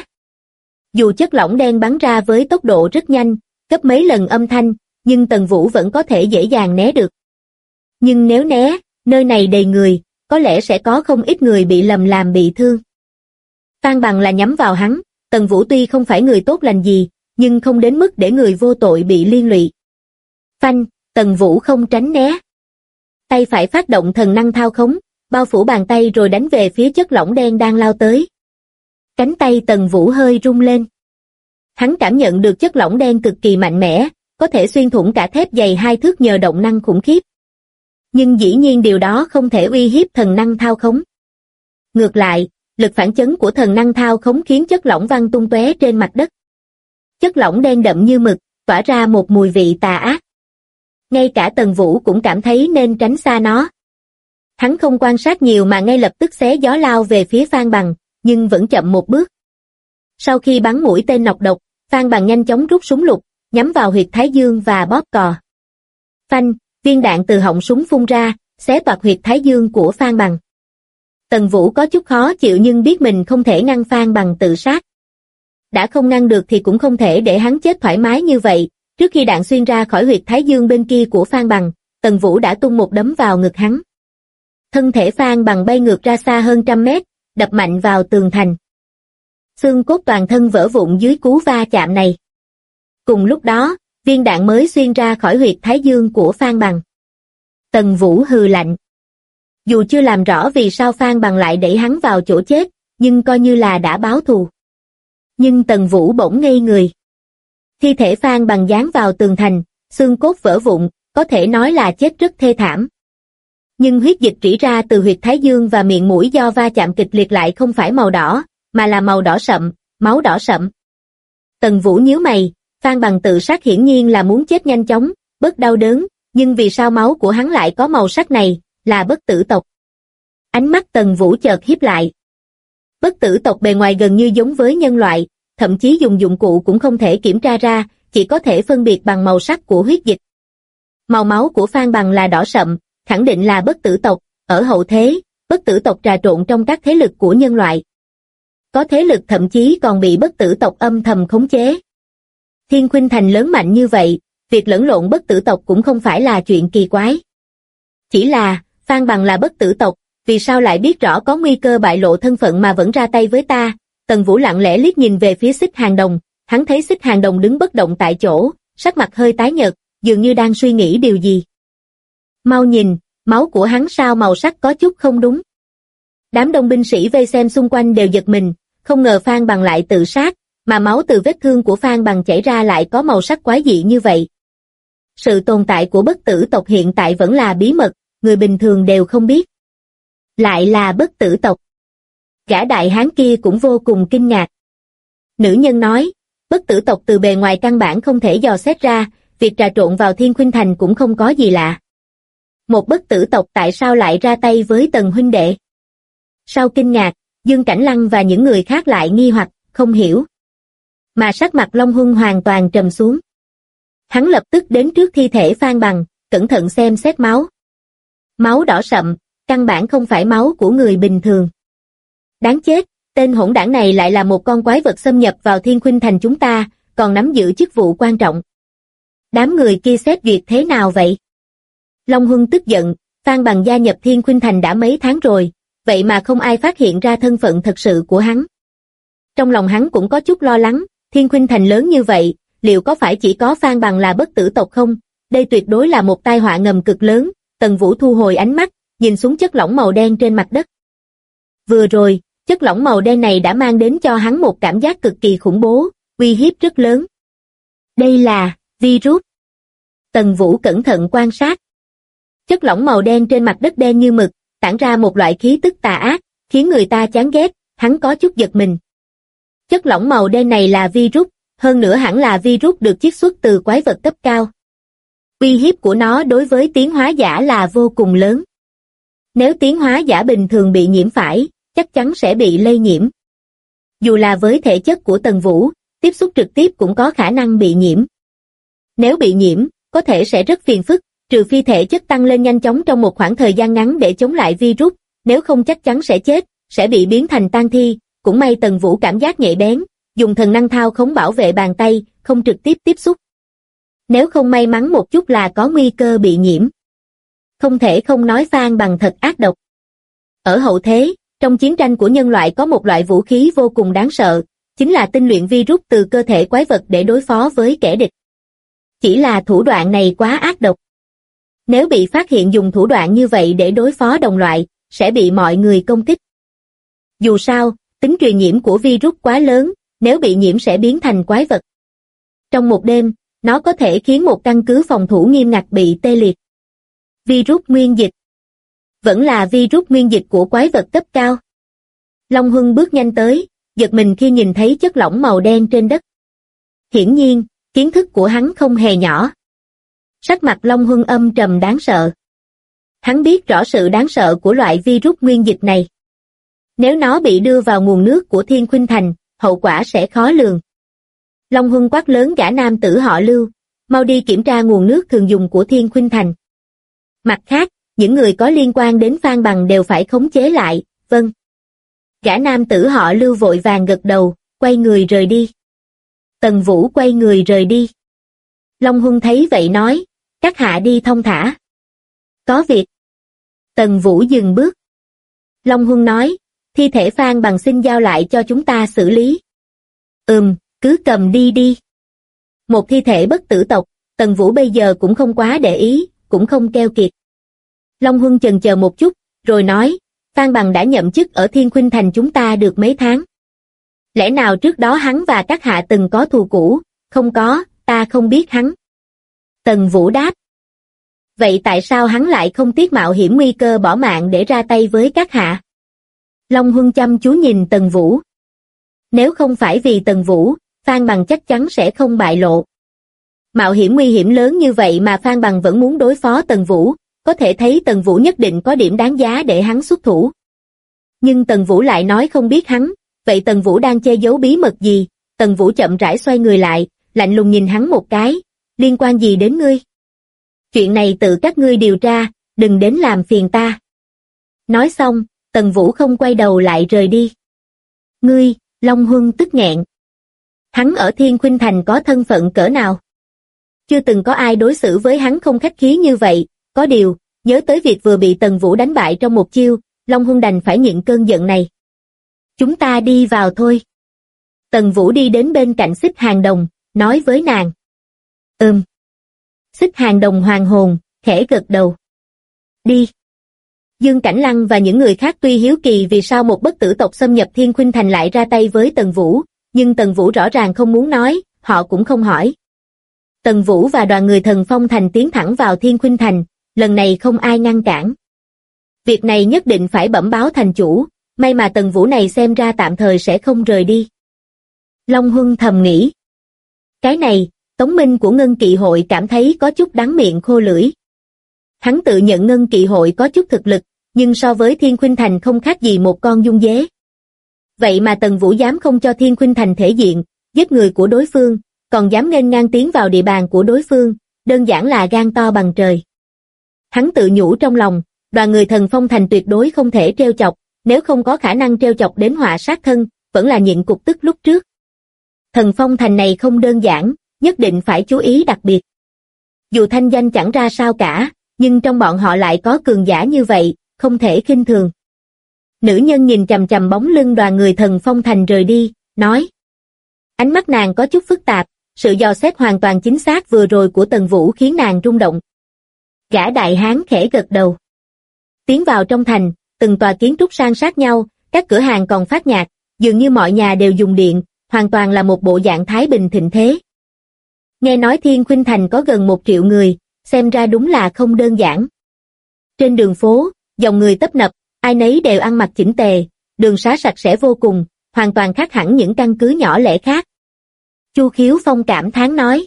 Dù chất lỏng đen bắn ra với tốc độ rất nhanh, gấp mấy lần âm thanh, nhưng Tần Vũ vẫn có thể dễ dàng né được. Nhưng nếu né, nơi này đầy người, có lẽ sẽ có không ít người bị lầm làm bị thương. Phan Bằng là nhắm vào hắn, Tần Vũ tuy không phải người tốt lành gì, nhưng không đến mức để người vô tội bị liên lụy. Phanh, Tần Vũ không tránh né. Tay phải phát động thần năng thao khống, bao phủ bàn tay rồi đánh về phía chất lỏng đen đang lao tới. Cánh tay Tần Vũ hơi rung lên. Hắn cảm nhận được chất lỏng đen cực kỳ mạnh mẽ, có thể xuyên thủng cả thép dày 2 thước nhờ động năng khủng khiếp. Nhưng dĩ nhiên điều đó không thể uy hiếp thần năng thao khống. Ngược lại, lực phản chấn của thần năng thao khống khiến chất lỏng văng tung tóe trên mặt đất. Chất lỏng đen đậm như mực, tỏa ra một mùi vị tà ác. Ngay cả Tần Vũ cũng cảm thấy nên tránh xa nó. Hắn không quan sát nhiều mà ngay lập tức xé gió lao về phía Phan Bằng, nhưng vẫn chậm một bước. Sau khi bắn mũi tên nọc độc, Phan Bằng nhanh chóng rút súng lục, nhắm vào huyệt thái dương và bóp cò. Phanh, viên đạn từ họng súng phun ra, xé toạc huyệt thái dương của Phan Bằng. Tần Vũ có chút khó chịu nhưng biết mình không thể ngăn Phan Bằng tự sát. Đã không ngăn được thì cũng không thể để hắn chết thoải mái như vậy. Trước khi đạn xuyên ra khỏi huyệt thái dương bên kia của Phan Bằng, Tần Vũ đã tung một đấm vào ngực hắn. Thân thể Phan Bằng bay ngược ra xa hơn 100 mét, đập mạnh vào tường thành. Xương cốt toàn thân vỡ vụn dưới cú va chạm này. Cùng lúc đó, viên đạn mới xuyên ra khỏi huyệt thái dương của Phan Bằng. Tần Vũ hừ lạnh. Dù chưa làm rõ vì sao Phan Bằng lại đẩy hắn vào chỗ chết, nhưng coi như là đã báo thù. Nhưng Tần Vũ bỗng ngây người. Thi thể Phan Bằng dán vào tường thành, xương cốt vỡ vụn, có thể nói là chết rất thê thảm. Nhưng huyết dịch rỉ ra từ huyệt thái dương và miệng mũi do va chạm kịch liệt lại không phải màu đỏ, mà là màu đỏ sậm, máu đỏ sậm. Tần Vũ nhíu mày, Phan Bằng tự sát hiển nhiên là muốn chết nhanh chóng, bớt đau đớn, nhưng vì sao máu của hắn lại có màu sắc này, là bất tử tộc. Ánh mắt Tần Vũ chợt híp lại. Bất tử tộc bề ngoài gần như giống với nhân loại, thậm chí dùng dụng cụ cũng không thể kiểm tra ra, chỉ có thể phân biệt bằng màu sắc của huyết dịch. Màu máu của Phan Bằng là đỏ sậm, khẳng định là bất tử tộc, ở hậu thế, bất tử tộc trà trộn trong các thế lực của nhân loại. Có thế lực thậm chí còn bị bất tử tộc âm thầm khống chế. Thiên Khuynh Thành lớn mạnh như vậy, việc lẫn lộn bất tử tộc cũng không phải là chuyện kỳ quái. Chỉ là, Phan Bằng là bất tử tộc, vì sao lại biết rõ có nguy cơ bại lộ thân phận mà vẫn ra tay với ta? Tần Vũ lặng lẽ liếc nhìn về phía Xích Hàng Đồng, hắn thấy Xích Hàng Đồng đứng bất động tại chỗ, sắc mặt hơi tái nhợt, dường như đang suy nghĩ điều gì. Mau nhìn, máu của hắn sao màu sắc có chút không đúng. Đám đông binh sĩ vây xem xung quanh đều giật mình, không ngờ Phan Bằng lại tự sát, mà máu từ vết thương của Phan Bằng chảy ra lại có màu sắc quái dị như vậy. Sự tồn tại của bất tử tộc hiện tại vẫn là bí mật, người bình thường đều không biết. Lại là bất tử tộc. Gã đại hán kia cũng vô cùng kinh ngạc. Nữ nhân nói, bất tử tộc từ bề ngoài căn bản không thể dò xét ra, việc trà trộn vào Thiên Khuynh Thành cũng không có gì lạ. Một bất tử tộc tại sao lại ra tay với Tần huynh đệ? Sau kinh ngạc, Dương Cảnh Lăng và những người khác lại nghi hoặc, không hiểu. Mà sắc mặt Long Huân hoàn toàn trầm xuống. Hắn lập tức đến trước thi thể Phan Bằng, cẩn thận xem xét máu. Máu đỏ sậm, căn bản không phải máu của người bình thường. Đáng chết, tên hỗn đảng này lại là một con quái vật xâm nhập vào Thiên Khuynh Thành chúng ta, còn nắm giữ chức vụ quan trọng. Đám người kia xét duyệt thế nào vậy? Long Huân tức giận, Phan Bằng gia nhập Thiên Khuynh Thành đã mấy tháng rồi, vậy mà không ai phát hiện ra thân phận thật sự của hắn. Trong lòng hắn cũng có chút lo lắng, Thiên Khuynh Thành lớn như vậy, liệu có phải chỉ có Phan Bằng là bất tử tộc không? Đây tuyệt đối là một tai họa ngầm cực lớn. Tần Vũ thu hồi ánh mắt, nhìn xuống chất lỏng màu đen trên mặt đất. Vừa rồi, chất lỏng màu đen này đã mang đến cho hắn một cảm giác cực kỳ khủng bố, uy hiếp rất lớn. Đây là virus. Tần Vũ cẩn thận quan sát. Chất lỏng màu đen trên mặt đất đen như mực, tản ra một loại khí tức tà ác, khiến người ta chán ghét, hắn có chút giật mình. Chất lỏng màu đen này là virus, hơn nữa hẳn là virus được chiết xuất từ quái vật cấp cao. Uy hiếp của nó đối với tiến hóa giả là vô cùng lớn. Nếu tiến hóa giả bình thường bị nhiễm phải, chắc chắn sẽ bị lây nhiễm. Dù là với thể chất của Tần Vũ, tiếp xúc trực tiếp cũng có khả năng bị nhiễm. Nếu bị nhiễm, có thể sẽ rất phiền phức, trừ phi thể chất tăng lên nhanh chóng trong một khoảng thời gian ngắn để chống lại virus, nếu không chắc chắn sẽ chết, sẽ bị biến thành tang thi. Cũng may Tần Vũ cảm giác nhạy bén, dùng thần năng thao khống bảo vệ bàn tay, không trực tiếp tiếp xúc. Nếu không may mắn một chút là có nguy cơ bị nhiễm. Không thể không nói Phan Bằng thật ác độc. Ở hậu thế, trong chiến tranh của nhân loại có một loại vũ khí vô cùng đáng sợ, chính là tinh luyện virus từ cơ thể quái vật để đối phó với kẻ địch. Chỉ là thủ đoạn này quá ác độc. Nếu bị phát hiện dùng thủ đoạn như vậy để đối phó đồng loại, sẽ bị mọi người công kích. Dù sao, tính truyền nhiễm của virus quá lớn, nếu bị nhiễm sẽ biến thành quái vật. Trong một đêm, nó có thể khiến một căn cứ phòng thủ nghiêm ngặt bị tê liệt. Virus nguyên dịch. Vẫn là virus nguyên dịch của quái vật cấp cao. Long Huân bước nhanh tới, giật mình khi nhìn thấy chất lỏng màu đen trên đất. Hiển nhiên, kiến thức của hắn không hề nhỏ. Sắc mặt Long Huân âm trầm đáng sợ. Hắn biết rõ sự đáng sợ của loại virus nguyên dịch này. Nếu nó bị đưa vào nguồn nước của Thiên Khuynh Thành, hậu quả sẽ khó lường. Long Huân quát lớn gã nam tử họ Lưu, mau đi kiểm tra nguồn nước thường dùng của Thiên Khuynh Thành. Mặt khác, những người có liên quan đến Phan Bằng đều phải khống chế lại, vâng. Gã nam tử họ Lưu vội vàng gật đầu, quay người rời đi. Tần Vũ quay người rời đi. Long Huân thấy vậy nói, các hạ đi thong thả. Có việc. Tần Vũ dừng bước. Long Huân nói, thi thể Phan Bằng xin giao lại cho chúng ta xử lý. Cứ cầm đi đi. Một thi thể bất tử tộc, Tần Vũ bây giờ cũng không quá để ý, cũng không keo kiệt. Long Huân chần chờ một chút, rồi nói, Phan Bằng đã nhậm chức ở Thiên Khuynh Thành chúng ta được mấy tháng. Lẽ nào trước đó hắn và các hạ từng có thù cũ? Không có, ta không biết hắn. Tần Vũ đáp. Vậy tại sao hắn lại không tiếc mạo hiểm nguy cơ bỏ mạng để ra tay với các hạ? Long Huân chăm chú nhìn Tần Vũ. Nếu không phải vì Tần Vũ, Phan Bằng chắc chắn sẽ không bại lộ. Mạo hiểm nguy hiểm lớn như vậy mà Phan Bằng vẫn muốn đối phó Tần Vũ, có thể thấy Tần Vũ nhất định có điểm đáng giá để hắn xuất thủ. Nhưng Tần Vũ lại nói không biết hắn, vậy Tần Vũ đang che giấu bí mật gì? Tần Vũ chậm rãi xoay người lại, lạnh lùng nhìn hắn một cái, liên quan gì đến ngươi? Chuyện này tự các ngươi điều tra, đừng đến làm phiền ta. Nói xong, Tần Vũ không quay đầu lại rời đi. Ngươi, Long Huân tức nghẹn. Hắn ở Thiên Khuynh Thành có thân phận cỡ nào? Chưa từng có ai đối xử với hắn không khách khí như vậy, có điều, nhớ tới việc vừa bị Tần Vũ đánh bại trong một chiêu, Long Huân đành phải nhịn cơn giận này. Chúng ta đi vào thôi. Tần Vũ đi đến bên cạnh Xích Hàng Đồng, nói với nàng. Xích Hàng Đồng hoàn hồn, khẽ gật đầu. Đi. Dương Cảnh Lăng và những người khác tuy hiếu kỳ vì sao một bất tử tộc xâm nhập Thiên Khuynh Thành lại ra tay với Tần Vũ, nhưng Tần Vũ rõ ràng không muốn nói, họ cũng không hỏi. Tần Vũ và đoàn người Thần Phong Thành tiến thẳng vào Thiên Khuynh Thành, lần này không ai ngăn cản. Việc này nhất định phải bẩm báo thành chủ, may mà Tần Vũ này xem ra tạm thời sẽ không rời đi. Long Huân thầm nghĩ. Cái này, Tống Minh của Ngân Kỵ hội cảm thấy có chút đắng miệng khô lưỡi. Hắn tự nhận Ngân Kỵ hội có chút thực lực, nhưng so với Thiên Khuynh Thành không khác gì một con giun dế. Vậy mà Tần Vũ dám không cho Thiên Khuynh Thành thể diện, giết người của đối phương, còn dám nghênh ngang tiến vào địa bàn của đối phương, đơn giản là gan to bằng trời. Hắn tự nhủ trong lòng, đoàn người Thần Phong Thành tuyệt đối không thể trêu chọc, nếu không có khả năng trêu chọc đến họa sát thân, vẫn là nhịn cục tức lúc trước. Thần Phong Thành này không đơn giản, nhất định phải chú ý đặc biệt. Dù thanh danh chẳng ra sao cả, nhưng trong bọn họ lại có cường giả như vậy, không thể khinh thường. Nữ nhân nhìn chằm chằm bóng lưng đoàn người Thần Phong Thành rời đi, nói. Ánh mắt nàng có chút phức tạp, sự dò xét hoàn toàn chính xác vừa rồi của Tần Vũ khiến nàng rung động. Gã đại hán khẽ gật đầu. Tiến vào trong thành, từng tòa kiến trúc san sát nhau, các cửa hàng còn phát nhạc, dường như mọi nhà đều dùng điện, hoàn toàn là một bộ dạng thái bình thịnh thế. Nghe nói Thiên Khuynh Thành có gần 1 triệu người, xem ra đúng là không đơn giản. Trên đường phố, dòng người tấp nập, ai nấy đều ăn mặc chỉnh tề, đường xá sạch sẽ vô cùng, hoàn toàn khác hẳn những căn cứ nhỏ lẻ khác. Chu Khiếu Phong cảm thán nói.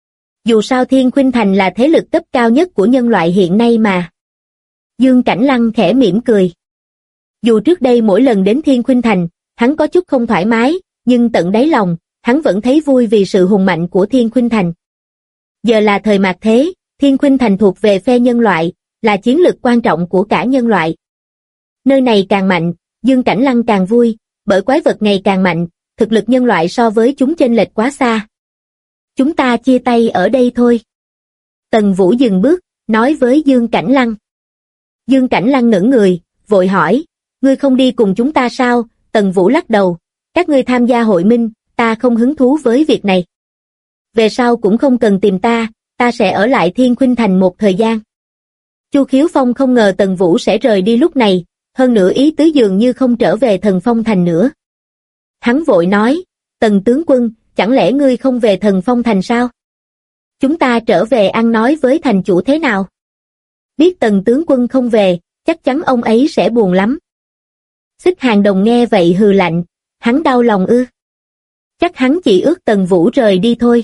Dù sao Thiên Khuynh Thành là thế lực cấp cao nhất của nhân loại hiện nay mà. Dương Cảnh Lăng khẽ mỉm cười. Dù trước đây mỗi lần đến Thiên Khuynh Thành, hắn có chút không thoải mái, nhưng tận đáy lòng, hắn vẫn thấy vui vì sự hùng mạnh của Thiên Khuynh Thành. Giờ là thời mạt thế, Thiên Khuynh Thành thuộc về phe nhân loại, là chiến lực quan trọng của cả nhân loại. Nơi này càng mạnh, Dương Cảnh Lăng càng vui, bởi quái vật ngày càng mạnh, thực lực nhân loại so với chúng chênh lệch quá xa. Chúng ta chia tay ở đây thôi. Tần Vũ dừng bước, nói với Dương Cảnh Lăng. Dương Cảnh Lăng ngẩn người, vội hỏi, ngươi không đi cùng chúng ta sao? Tần Vũ lắc đầu, các ngươi tham gia hội minh, ta không hứng thú với việc này. Về sau cũng không cần tìm ta sẽ ở lại Thiên Khuynh Thành một thời gian. Chu Khiếu Phong không ngờ Tần Vũ sẽ rời đi lúc này, hơn nữa ý tứ dường như không trở về Thần Phong Thành nữa. Hắn vội nói, Tần tướng quân, chẳng lẽ ngươi không về Thần Phong Thành sao? Chúng ta trở về ăn nói với thành chủ thế nào? Biết Tần tướng quân không về, chắc chắn ông ấy sẽ buồn lắm. Xích Hàng Đồng nghe vậy hừ lạnh, hắn đau lòng ư? Chắc hắn chỉ ước Tần Vũ rời đi thôi.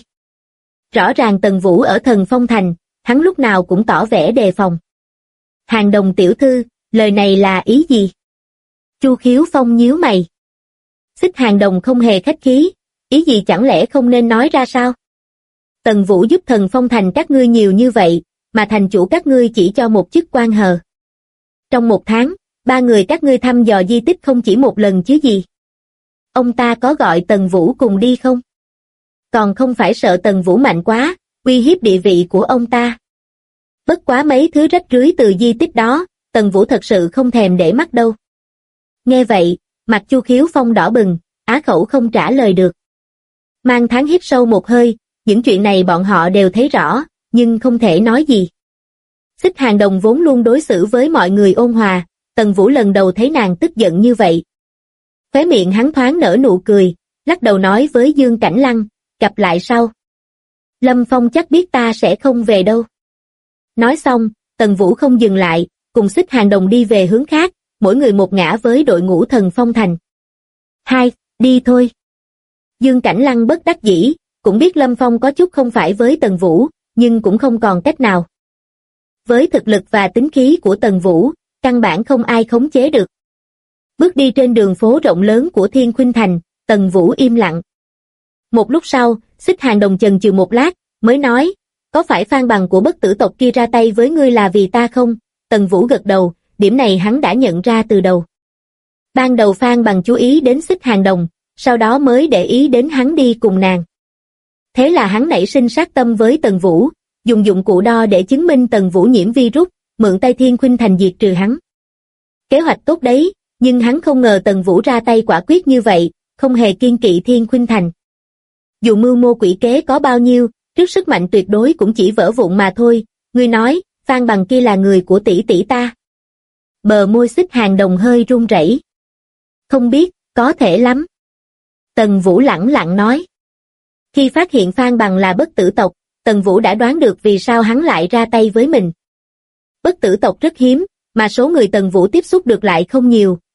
Rõ ràng Tần Vũ ở Thần Phong Thành, hắn lúc nào cũng tỏ vẻ đề phòng. Hàng Đồng tiểu thư, lời này là ý gì? Chu Khiếu Phong nhíu mày. Xích Hàng Đồng không hề khách khí, ý gì chẳng lẽ không nên nói ra sao? Tần Vũ giúp Thần Phong Thành các ngươi nhiều như vậy, mà thành chủ các ngươi chỉ cho một chức quan hờ. Trong 1 tháng, 3 người các ngươi thăm dò di tích không chỉ một lần chứ gì. Ông ta có gọi Tần Vũ cùng đi không? Còn không phải sợ Tần Vũ mạnh quá, uy hiếp địa vị của ông ta. Bất quá mấy thứ rách rưới từ di tích đó, Tần Vũ thật sự không thèm để mắt đâu. Nghe vậy, mặt Chu Khiếu Phong đỏ bừng, á khẩu không trả lời được. Mang Thán hít sâu một hơi, những chuyện này bọn họ đều thấy rõ, nhưng không thể nói gì. Xích Hàng Đồng vốn luôn đối xử với mọi người ôn hòa, Tần Vũ lần đầu thấy nàng tức giận như vậy. Khóe miệng hắn thoáng nở nụ cười, lắc đầu nói với Dương Cảnh Lăng, gặp lại sau. Lâm Phong chắc biết ta sẽ không về đâu. Nói xong, Tần Vũ không dừng lại, cùng Xích Hàng Đồng đi về hướng khác, mỗi người một ngã với đội ngũ Thần Phong Thành. Hai, đi thôi. Dương Cảnh Lăng bất đắc dĩ, cũng biết Lâm Phong có chút không phải với Tần Vũ, nhưng cũng không còn cách nào. Với thực lực và tính khí của Tần Vũ, căn bản không ai khống chế được. Bước đi trên đường phố rộng lớn của Thiên Khuynh Thành, Tần Vũ im lặng. Một lúc sau, Xích Hàng Đồng chần chừ một lát, mới nói, có phải Phan Bằng của bất tử tộc kia ra tay với ngươi là vì ta không? Tần Vũ gật đầu, điểm này hắn đã nhận ra từ đầu. Ban đầu Phan Bằng chú ý đến Xích Hàng Đồng, sau đó mới để ý đến hắn đi cùng nàng. Thế là hắn nảy sinh sát tâm với Tần Vũ, dùng dụng cụ đo để chứng minh Tần Vũ nhiễm virus, mượn tay Thiên Khuynh Thành diệt trừ hắn. Kế hoạch tốt đấy, nhưng hắn không ngờ Tần Vũ ra tay quả quyết như vậy, không hề kiêng kỵ Thiên Khuynh Thành. Dù mưu mô quỷ kế có bao nhiêu, trước sức mạnh tuyệt đối cũng chỉ vỡ vụn mà thôi. Ngươi nói, Phan Bằng kia là người của tỷ tỷ ta. Bờ môi Xích Hàng Đồng hơi run rẩy. Không biết, có thể lắm. Tần Vũ lẳng lặng nói. Khi phát hiện Phan Bằng là bất tử tộc, Tần Vũ đã đoán được vì sao hắn lại ra tay với mình. Bất tử tộc rất hiếm, mà số người Tần Vũ tiếp xúc được lại không nhiều,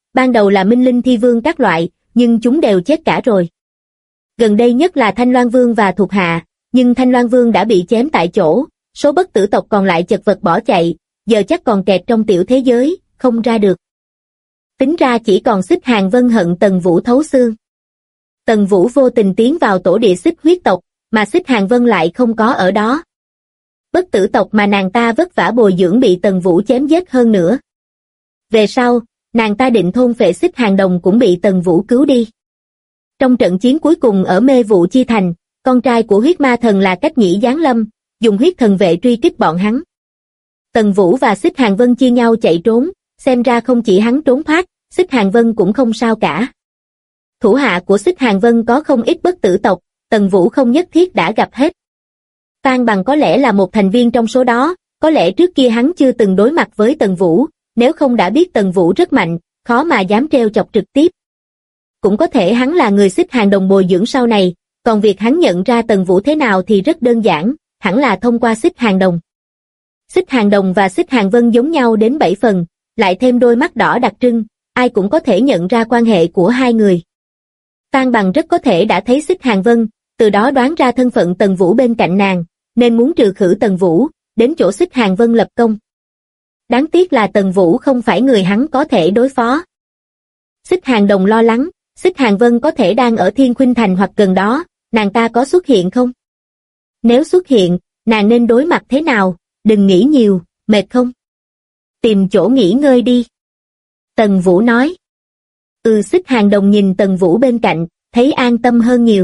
ban đầu là Minh Linh Thi Vương các loại, nhưng chúng đều chết cả rồi. Gần đây nhất là Thanh Loan Vương và thuộc hạ, nhưng Thanh Loan Vương đã bị chém tại chỗ, số bất tử tộc còn lại chật vật bỏ chạy, giờ chắc còn kẹt trong tiểu thế giới, không ra được. Tính ra chỉ còn Xích Hàng Vân hận Tần Vũ thấu xương. Tần Vũ vô tình tiến vào tổ địa Xích huyết tộc, mà Xích Hàng Vân lại không có ở đó. Bất tử tộc mà nàng ta vất vả bồi dưỡng bị Tần Vũ chém giết hơn nữa. Về sau, nàng ta định thôn phệ Xích Hàng Đồng cũng bị Tần Vũ cứu đi. Trong trận chiến cuối cùng ở Mê Vụ Chi Thành, con trai của huyết ma thần là Cách Nhĩ giáng lâm, dùng huyết thần vệ truy kích bọn hắn. Tần Vũ và Xích Hàng Vân chia nhau chạy trốn, xem ra không chỉ hắn trốn thoát, Xích Hàng Vân cũng không sao cả. Thủ hạ của Xích Hàng Vân có không ít bất tử tộc, Tần Vũ không nhất thiết đã gặp hết. Phan Bằng có lẽ là một thành viên trong số đó, có lẽ trước kia hắn chưa từng đối mặt với Tần Vũ, nếu không đã biết Tần Vũ rất mạnh, khó mà dám trêu chọc trực tiếp. Cũng có thể hắn là người Xích Hàng Đồng bồi dưỡng sau này, còn việc hắn nhận ra Tần Vũ thế nào thì rất đơn giản, hẳn là thông qua Xích Hàng Đồng. Xích Hàng Đồng và Xích Hàng Vân giống nhau đến 7 phần, lại thêm đôi mắt đỏ đặc trưng, ai cũng có thể nhận ra quan hệ của hai người. Phan Bằng rất có thể đã thấy Xích Hàng Vân, từ đó đoán ra thân phận Tần Vũ bên cạnh nàng, nên muốn trừ khử Tần Vũ, đến chỗ Xích Hàng Vân lập công. Đáng tiếc là Tần Vũ không phải người hắn có thể đối phó. Xích Hàng Đồng lo lắng, Xích Hàng Vân có thể đang ở Thiên Khuynh Thành hoặc gần đó, nàng ta có xuất hiện không? Nếu xuất hiện, nàng nên đối mặt thế nào? Đừng nghĩ nhiều, mệt không? Tìm chỗ nghỉ ngơi đi. Tần Vũ nói. Xích Hàng Đồng nhìn Tần Vũ bên cạnh, thấy an tâm hơn nhiều.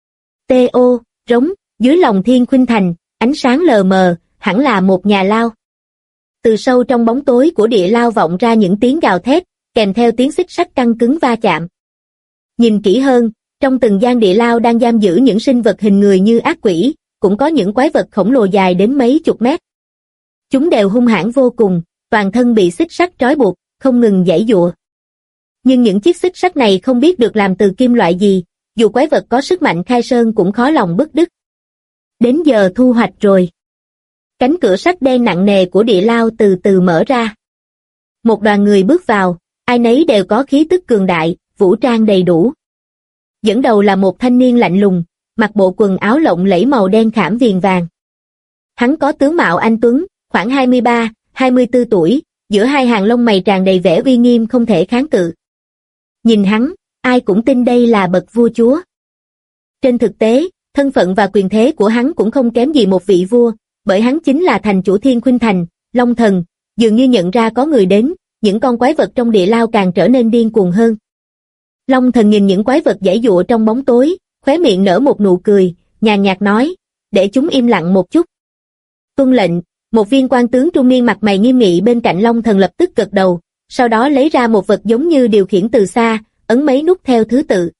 T.O. Rống, dưới lòng Thiên Khuynh Thành, ánh sáng lờ mờ, hẳn là một nhà lao. Từ sâu trong bóng tối của địa lao vọng ra những tiếng gào thét, kèm theo tiếng xích sắt căng cứng va chạm. Nhìn kỹ hơn, trong từng gian địa lao đang giam giữ những sinh vật hình người như ác quỷ, cũng có những quái vật khổng lồ dài đến mấy chục mét. Chúng đều hung hãn vô cùng, toàn thân bị xích sắt trói buộc, không ngừng giãy giụa. Nhưng những chiếc xích sắt này không biết được làm từ kim loại gì, dù quái vật có sức mạnh khai sơn cũng khó lòng bứt đứt. Đến giờ thu hoạch rồi. Cánh cửa sắt đen nặng nề của địa lao từ từ mở ra. Một đoàn người bước vào, ai nấy đều có khí tức cường đại, vũ trang đầy đủ. Dẫn đầu là một thanh niên lạnh lùng, mặc bộ quần áo lộng lẫy màu đen khảm viền vàng. Hắn có tướng mạo anh tuấn, khoảng 23, 24 tuổi, giữa hai hàng lông mày tràn đầy vẻ uy nghiêm không thể kháng cự. Nhìn hắn, ai cũng tin đây là bậc vua chúa. Trên thực tế, thân phận và quyền thế của hắn cũng không kém gì một vị vua, bởi hắn chính là thành chủ Thiên Khuynh Thành, Long Thần. Dường như nhận ra có người đến, những con quái vật trong địa lao càng trở nên điên cuồng hơn. Long Thần nhìn những quái vật giãy giụa trong bóng tối, khóe miệng nở một nụ cười, nhàn nhạt nói, để chúng im lặng một chút. Tuân lệnh. Một viên quan tướng trung niên mặt mày nghiêm nghị bên cạnh Long Thần lập tức gật đầu, sau đó lấy ra một vật giống như điều khiển từ xa, ấn mấy nút theo thứ tự.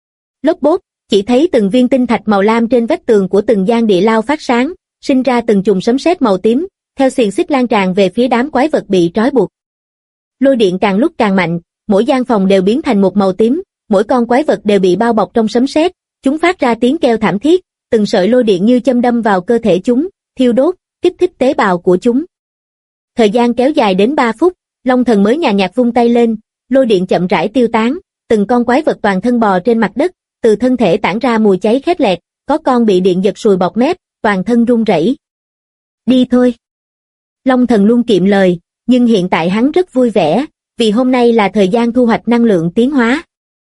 Lốp bốp, chỉ thấy từng viên tinh thạch màu lam trên vách tường của từng gian địa lao phát sáng, sinh ra từng chùm sấm sét màu tím, theo xiềng xích lan tràn về phía đám quái vật bị trói buộc. Lôi điện càng lúc càng mạnh, mỗi gian phòng đều biến thành một màu tím, mỗi con quái vật đều bị bao bọc trong sấm sét, chúng phát ra tiếng kêu thảm thiết, từng sợi lôi điện như châm đâm vào cơ thể chúng, thiêu đốt, kích thích tế bào của chúng. Thời gian kéo dài đến 3 phút, Long Thần mới nhàn nhạt vung tay lên, lôi điện chậm rãi tiêu tán, từng con quái vật toàn thân bò trên mặt đất, từ thân thể tản ra mùi cháy khét lẹt, có con bị điện giật sùi bọt mép, toàn thân run rẩy. Đi thôi. Long Thần luôn kiệm lời, nhưng hiện tại hắn rất vui vẻ, vì hôm nay là thời gian thu hoạch năng lượng tiến hóa.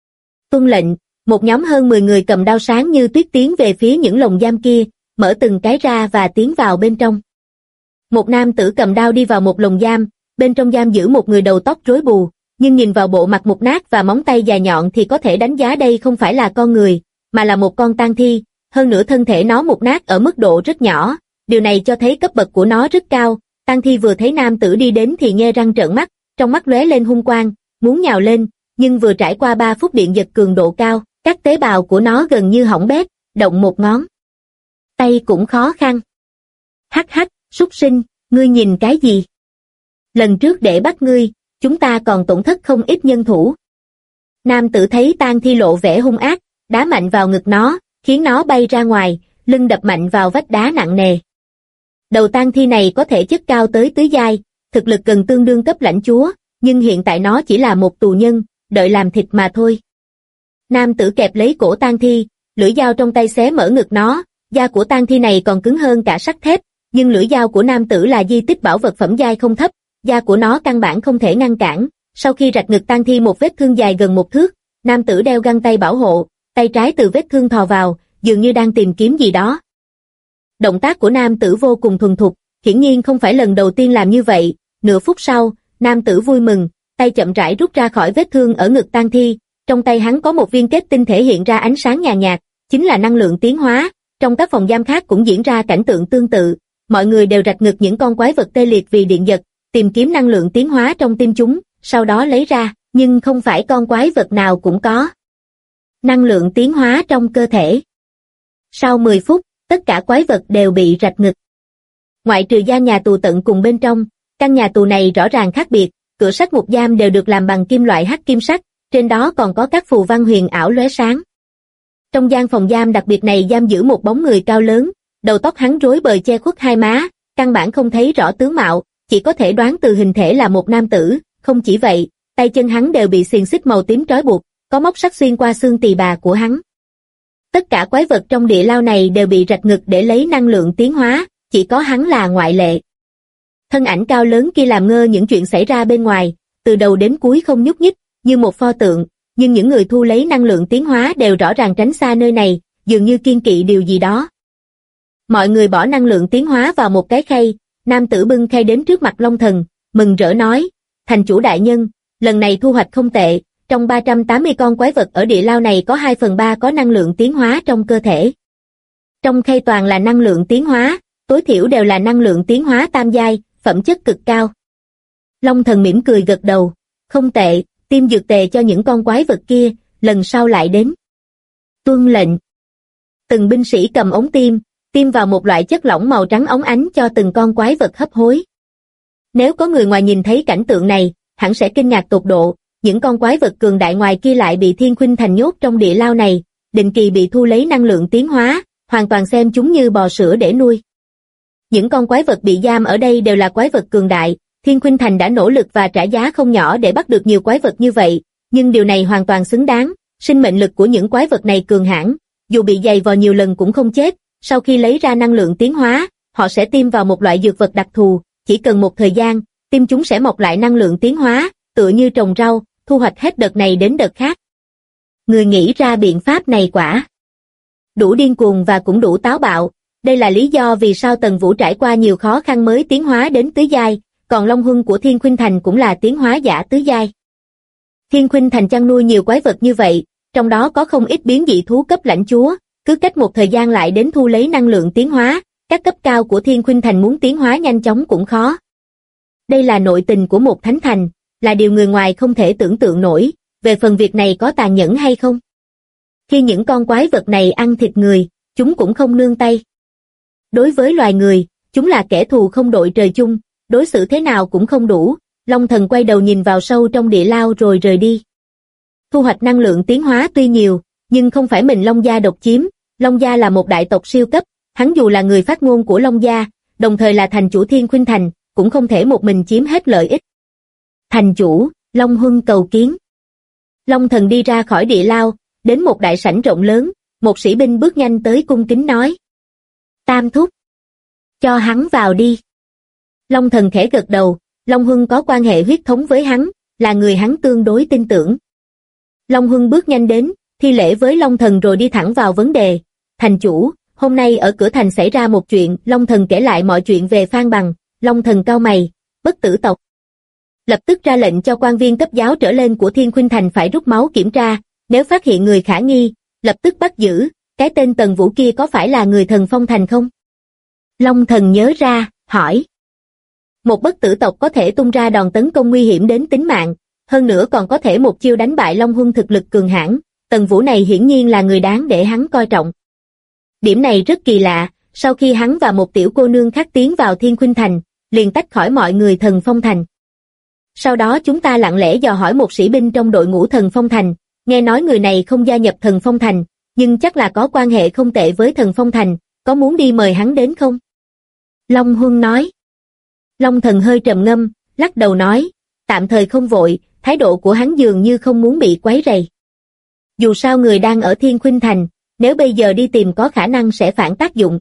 Tuân lệnh, một nhóm hơn 10 người cầm đao sáng như tuyết tiến về phía những lồng giam kia, mở từng cái ra và tiến vào bên trong. Một nam tử cầm đao đi vào một lồng giam, bên trong giam giữ một người đầu tóc rối bù, nhưng nhìn vào bộ mặt mục nát và móng tay dài nhọn thì có thể đánh giá đây không phải là con người, mà là một con tang thi, hơn nữa thân thể nó mục nát ở mức độ rất nhỏ, điều này cho thấy cấp bậc của nó rất cao. Tang thi vừa thấy nam tử đi đến thì nhe răng trợn mắt, trong mắt lóe lên hung quang, muốn nhào lên, nhưng vừa trải qua 3 phút điện giật cường độ cao, các tế bào của nó gần như hỏng bét, động một ngón tay cũng khó khăn. Hắc hắc, súc sinh, ngươi nhìn cái gì? Lần trước để bắt ngươi, chúng ta còn tổn thất không ít nhân thủ. Nam tử thấy tang thi lộ vẻ hung ác, đá mạnh vào ngực nó, khiến nó bay ra ngoài, lưng đập mạnh vào vách đá nặng nề. Đầu tang thi này có thể chất cao tới tứ giai, thực lực gần tương đương cấp lãnh chúa, nhưng hiện tại nó chỉ là một tù nhân, đợi làm thịt mà thôi. Nam tử kẹp lấy cổ tang thi, lưỡi dao trong tay xé mở ngực nó, da của tang thi này còn cứng hơn cả sắt thép, nhưng lưỡi dao của nam tử là di tích bảo vật phẩm giai không thấp, da của nó căn bản không thể ngăn cản. Sau khi rạch ngực tang thi một vết thương dài gần 1 thước, nam tử đeo găng tay bảo hộ, tay trái từ vết thương thò vào, dường như đang tìm kiếm gì đó. Động tác của nam tử vô cùng thuần thục, hiển nhiên không phải lần đầu tiên làm như vậy. Nửa phút sau, nam tử vui mừng, tay chậm rãi rút ra khỏi vết thương ở ngực tang thi, trong tay hắn có một viên kết tinh thể hiện ra ánh sáng nhàn nhạt, chính là năng lượng tiến hóa. Trong các phòng giam khác cũng diễn ra cảnh tượng tương tự, mọi người đều rạch ngực những con quái vật tê liệt vì điện giật, tìm kiếm năng lượng tiến hóa trong tim chúng, sau đó lấy ra, nhưng không phải con quái vật nào cũng có năng lượng tiến hóa trong cơ thể. Sau 10 phút, tất cả quái vật đều bị rạch ngực. Ngoại trừ gian nhà tù tận cùng bên trong, căn nhà tù này rõ ràng khác biệt, cửa sắt ngục giam đều được làm bằng kim loại hắc kim sắt, trên đó còn có các phù văn huyền ảo lóe sáng. Trong gian phòng giam đặc biệt này giam giữ một bóng người cao lớn, đầu tóc hắn rối bời che khuất hai má, căn bản không thấy rõ tướng mạo, chỉ có thể đoán từ hình thể là một nam tử. Không chỉ vậy, tay chân hắn đều bị xiềng xích màu tím trói buộc, có móc sắt xuyên qua xương tỳ bà của hắn. Tất cả quái vật trong địa lao này đều bị rạch ngực để lấy năng lượng tiến hóa, chỉ có hắn là ngoại lệ. Thân ảnh cao lớn kia làm ngơ những chuyện xảy ra bên ngoài, từ đầu đến cuối không nhúc nhích, như một pho tượng, nhưng những người thu lấy năng lượng tiến hóa đều rõ ràng tránh xa nơi này, dường như kiêng kỵ điều gì đó. Mọi người bỏ năng lượng tiến hóa vào một cái khay, nam tử bưng khay đến trước mặt Long Thần, mừng rỡ nói, thành chủ đại nhân, lần này thu hoạch không tệ, trong 380 con quái vật ở địa lao này có 2/3 có năng lượng tiến hóa trong cơ thể. Trong khay toàn là năng lượng tiến hóa, tối thiểu đều là năng lượng tiến hóa tam giai, phẩm chất cực cao. Long Thần mỉm cười gật đầu, không tệ, tiêm dược tề cho những con quái vật kia, lần sau lại đến. Tuân lệnh. Từng binh sĩ cầm ống tiêm vào một loại chất lỏng màu trắng óng ánh cho từng con quái vật hấp hối. Nếu có người ngoài nhìn thấy cảnh tượng này, hẳn sẽ kinh ngạc tột độ, những con quái vật cường đại ngoài kia lại bị Thiên Khuynh Thành nhốt trong địa lao này, định kỳ bị thu lấy năng lượng tiến hóa, hoàn toàn xem chúng như bò sữa để nuôi. Những con quái vật bị giam ở đây đều là quái vật cường đại, Thiên Khuynh Thành đã nỗ lực và trả giá không nhỏ để bắt được nhiều quái vật như vậy, nhưng điều này hoàn toàn xứng đáng, sinh mệnh lực của những quái vật này cường hãn, dù bị giày vò nhiều lần cũng không chết, sau khi lấy ra năng lượng tiến hóa, họ sẽ tiêm vào một loại dược vật đặc thù, chỉ cần một thời gian, tim chúng sẽ mọc lại năng lượng tiến hóa, tựa như trồng rau, thu hoạch hết đợt này đến đợt khác. Người nghĩ ra biện pháp này quả đủ điên cuồng và cũng đủ táo bạo, đây là lý do vì sao Tần Vũ trải qua nhiều khó khăn mới tiến hóa đến tứ giai, còn Long Huân của Thiên Khuynh Thành cũng là tiến hóa giả tứ giai. Thiên Khuynh Thành chăn nuôi nhiều quái vật như vậy, trong đó có không ít biến dị thú cấp lãnh chúa, cứ cách một thời gian lại đến thu lấy năng lượng tiến hóa, các cấp cao của Thiên Khuynh Thành muốn tiến hóa nhanh chóng cũng khó. Đây là nội tình của một thánh thành, là điều người ngoài không thể tưởng tượng nổi, về phần việc này có tàn nhẫn hay không. Khi những con quái vật này ăn thịt người, chúng cũng không nương tay. Đối với loài người, chúng là kẻ thù không đội trời chung, đối xử thế nào cũng không đủ. Long Thần quay đầu nhìn vào sâu trong địa lao rồi rời đi. Thu hoạch năng lượng tiến hóa tuy nhiều, nhưng không phải mình Long Gia độc chiếm. Long Gia là một đại tộc siêu cấp, hắn dù là người phát ngôn của Long Gia, đồng thời là thành chủ Thiên Khuynh Thành, cũng không thể một mình chiếm hết lợi ích. Thành chủ, Long Huân cầu kiến. Long Thần đi ra khỏi địa lao, đến một đại sảnh rộng lớn, một sĩ binh bước nhanh tới cung kính nói. Tam thúc, cho hắn vào đi. Long Thần khẽ gật đầu, Long Huân có quan hệ huyết thống với hắn, là người hắn tương đối tin tưởng. Long Huân bước nhanh đến, thi lễ với Long Thần rồi đi thẳng vào vấn đề. Thành chủ, hôm nay ở cửa thành xảy ra một chuyện, Long Thần kể lại mọi chuyện về Phan Bằng. Long Thần cau mày, bất tử tộc. Lập tức ra lệnh cho quan viên cấp giáo trở lên của Thiên Khuynh Thành phải rút máu kiểm tra, nếu phát hiện người khả nghi, lập tức bắt giữ. Cái tên Tần Vũ kia có phải là người Thần Phong Thành không? Long Thần nhớ ra, hỏi. Một bất tử tộc có thể tung ra đòn tấn công nguy hiểm đến tính mạng, hơn nữa còn có thể một chiêu đánh bại Long Huân thực lực cường hãn, Tần Vũ này hiển nhiên là người đáng để hắn coi trọng. Điểm này rất kỳ lạ, sau khi hắn và một tiểu cô nương khác tiến vào Thiên Khuynh Thành, liền tách khỏi mọi người Thần Phong Thành. Sau đó chúng ta lặng lẽ dò hỏi một sĩ binh trong đội ngũ Thần Phong Thành, nghe nói người này không gia nhập Thần Phong Thành, nhưng chắc là có quan hệ không tệ với Thần Phong Thành, có muốn đi mời hắn đến không? Long Huân nói. Long Thần hơi trầm ngâm, lắc đầu nói, tạm thời không vội, thái độ của hắn dường như không muốn bị quấy rầy. Dù sao người đang ở Thiên Khuynh Thành, nếu bây giờ đi tìm có khả năng sẽ phản tác dụng.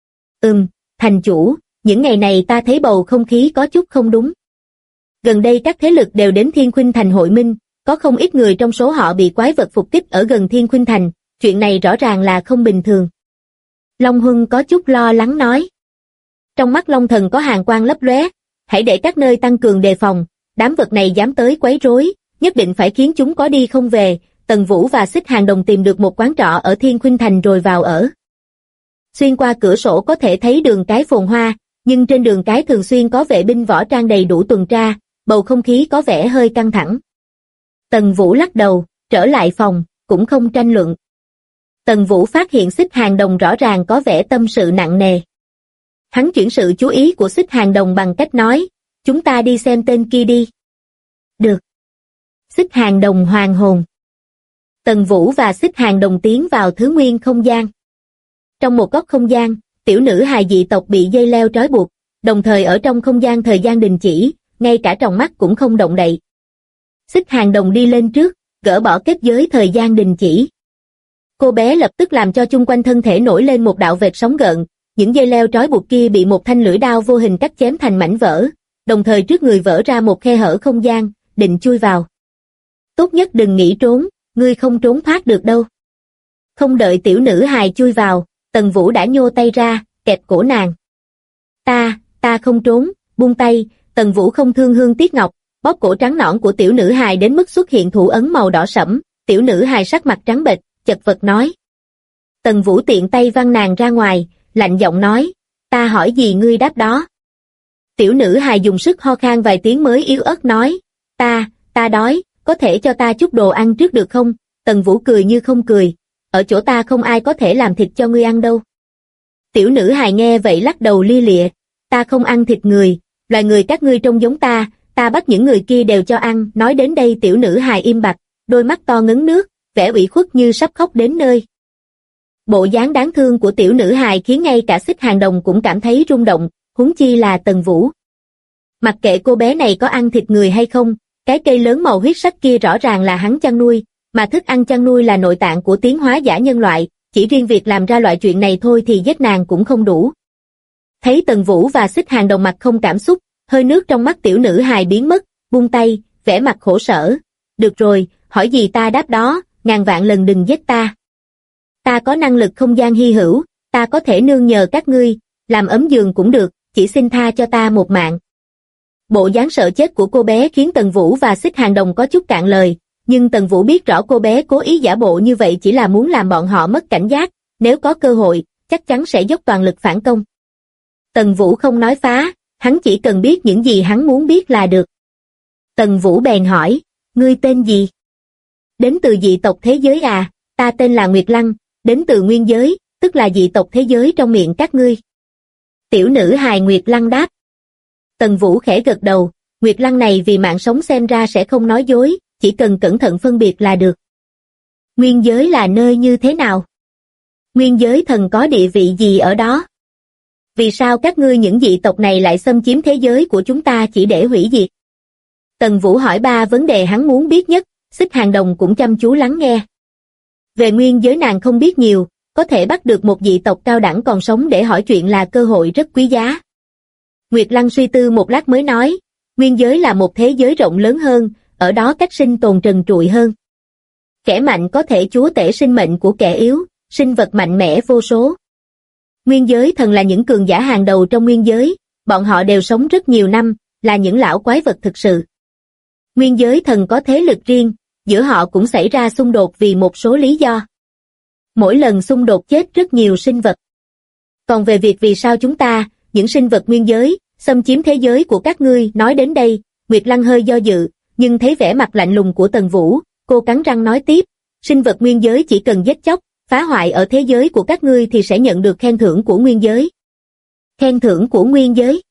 Thành chủ, những ngày này ta thấy bầu không khí có chút không đúng. Gần đây các thế lực đều đến Thiên Khuynh Thành hội minh, có không ít người trong số họ bị quái vật phục kích ở gần Thiên Khuynh Thành, chuyện này rõ ràng là không bình thường. Long Huân có chút lo lắng nói. Trong mắt Long Thần có hàn quang lấp lóe, hãy để các nơi tăng cường đề phòng, đám vật này dám tới quấy rối, nhất định phải khiến chúng có đi không về. Tần Vũ và Xích Hàng Đồng tìm được một quán trọ ở Thiên Khuynh Thành rồi vào ở. Xuyên qua cửa sổ có thể thấy đường cái phồn hoa, nhưng trên đường cái thường xuyên có vệ binh võ trang đầy đủ tuần tra, bầu không khí có vẻ hơi căng thẳng. Tần Vũ lắc đầu, trở lại phòng, cũng không tranh luận. Tần Vũ phát hiện Xích Hàng Đồng rõ ràng có vẻ tâm sự nặng nề. Hắn chuyển sự chú ý của Xích Hàng Đồng bằng cách nói, chúng ta đi xem tên kia đi. Được. Xích Hàng Đồng hoàn hồn. Tần Vũ và Xích Hàng Đồng tiến vào thứ nguyên không gian. Trong một góc không gian, tiểu nữ hài dị tộc bị dây leo trói buộc, đồng thời ở trong không gian thời gian đình chỉ, ngay cả tròng mắt cũng không động đậy. Xích Hàng Đồng đi lên trước, gỡ bỏ kết giới thời gian đình chỉ. Cô bé lập tức làm cho chung quanh thân thể nổi lên một đạo vệt sóng gợn, những dây leo trói buộc kia bị một thanh lưỡi đao vô hình cắt chém thành mảnh vỡ, đồng thời trước người vỡ ra một khe hở không gian, định chui vào. Tốt nhất đừng nghĩ trốn, ngươi không trốn thoát được đâu. Không đợi tiểu nữ hài chui vào, Tần Vũ đã nhô tay ra, kẹp cổ nàng. Ta không trốn, buông tay. Tần Vũ không thương hương tiếc ngọc, bóp cổ trắng nõn của tiểu nữ hài đến mức xuất hiện thủ ấn màu đỏ sẫm, tiểu nữ hài sắc mặt trắng bệch, chật vật nói. Tần Vũ tiện tay văng nàng ra ngoài, lạnh giọng nói, ta hỏi gì ngươi đáp đó. Tiểu nữ hài dùng sức ho khan vài tiếng mới yếu ớt nói, ta đói, có thể cho ta chút đồ ăn trước được không? Tần Vũ cười như không cười, ở chỗ ta không ai có thể làm thịt cho ngươi ăn đâu. Tiểu nữ hài nghe vậy lắc đầu lia lịa, ta không ăn thịt người, loài người các ngươi trông giống ta bắt những người kia đều cho ăn. Nói đến đây tiểu nữ hài im bặt, đôi mắt to ngấn nước, vẻ ủy khuất như sắp khóc đến nơi. Bộ dáng đáng thương của tiểu nữ hài khiến ngay cả Xích Hàng Đồng cũng cảm thấy rung động, huống chi là Tần Vũ. Mặc kệ cô bé này có ăn thịt người hay không, cái cây lớn màu huyết sắc kia rõ ràng là hắn chăn nuôi, mà thức ăn chăn nuôi là nội tạng của tiến hóa giả nhân loại, chỉ riêng việc làm ra loại chuyện này thôi thì giết nàng cũng không đủ. Thấy Tần Vũ và Xích Hàng Đồng mặt không cảm xúc, hơi nước trong mắt tiểu nữ hài biến mất, buông tay, vẻ mặt khổ sở. Được rồi, hỏi gì ta đáp đó, ngàn vạn lần đừng giết ta. Ta có năng lực không gian hy hữu, ta có thể nương nhờ các ngươi, làm ấm giường cũng được, chỉ xin tha cho ta một mạng. Bộ dáng sợ chết của cô bé khiến Tần Vũ và Xích Hàng Đồng có chút cạn lời, nhưng Tần Vũ biết rõ cô bé cố ý giả bộ như vậy chỉ là muốn làm bọn họ mất cảnh giác, nếu có cơ hội, chắc chắn sẽ dốc toàn lực phản công. Tần Vũ không nói phá, hắn chỉ cần biết những gì hắn muốn biết là được. Tần Vũ bèn hỏi, ngươi tên gì? Đến từ dị tộc thế giới à? Ta tên là Nguyệt Lăng, đến từ nguyên giới, tức là dị tộc thế giới trong miệng các ngươi. Tiểu nữ hài Nguyệt Lăng đáp. Tần Vũ khẽ gật đầu, Nguyệt Lăng này vì mạng sống xem ra sẽ không nói dối, chỉ cần cẩn thận phân biệt là được. Nguyên giới là nơi như thế nào? Nguyên giới thần có địa vị gì ở đó? Vì sao các ngươi những dị tộc này lại xâm chiếm thế giới của chúng ta chỉ để hủy diệt? Tần Vũ hỏi ba vấn đề hắn muốn biết nhất, Xích Hàng Đồng cũng chăm chú lắng nghe. Về nguyên giới nàng không biết nhiều, có thể bắt được một dị tộc cao đẳng còn sống để hỏi chuyện là cơ hội rất quý giá. Nguyệt Lăng suy tư một lát mới nói, nguyên giới là một thế giới rộng lớn hơn, ở đó cách sinh tồn trần trụi hơn. Kẻ mạnh có thể chúa tể sinh mệnh của kẻ yếu, sinh vật mạnh mẽ vô số. Nguyên giới thần là những cường giả hàng đầu trong nguyên giới, bọn họ đều sống rất nhiều năm, là những lão quái vật thực sự. Nguyên giới thần có thế lực riêng, giữa họ cũng xảy ra xung đột vì một số lý do. Mỗi lần xung đột chết rất nhiều sinh vật. Còn về việc vì sao chúng ta, những sinh vật nguyên giới, xâm chiếm thế giới của các ngươi, nói đến đây, Nguyệt Lăng hơi do dự, nhưng thấy vẻ mặt lạnh lùng của Tần Vũ, cô cắn răng nói tiếp, sinh vật nguyên giới chỉ cần giết chóc, phá hoại ở thế giới của các ngươi thì sẽ nhận được khen thưởng của nguyên giới. Khen thưởng của nguyên giới?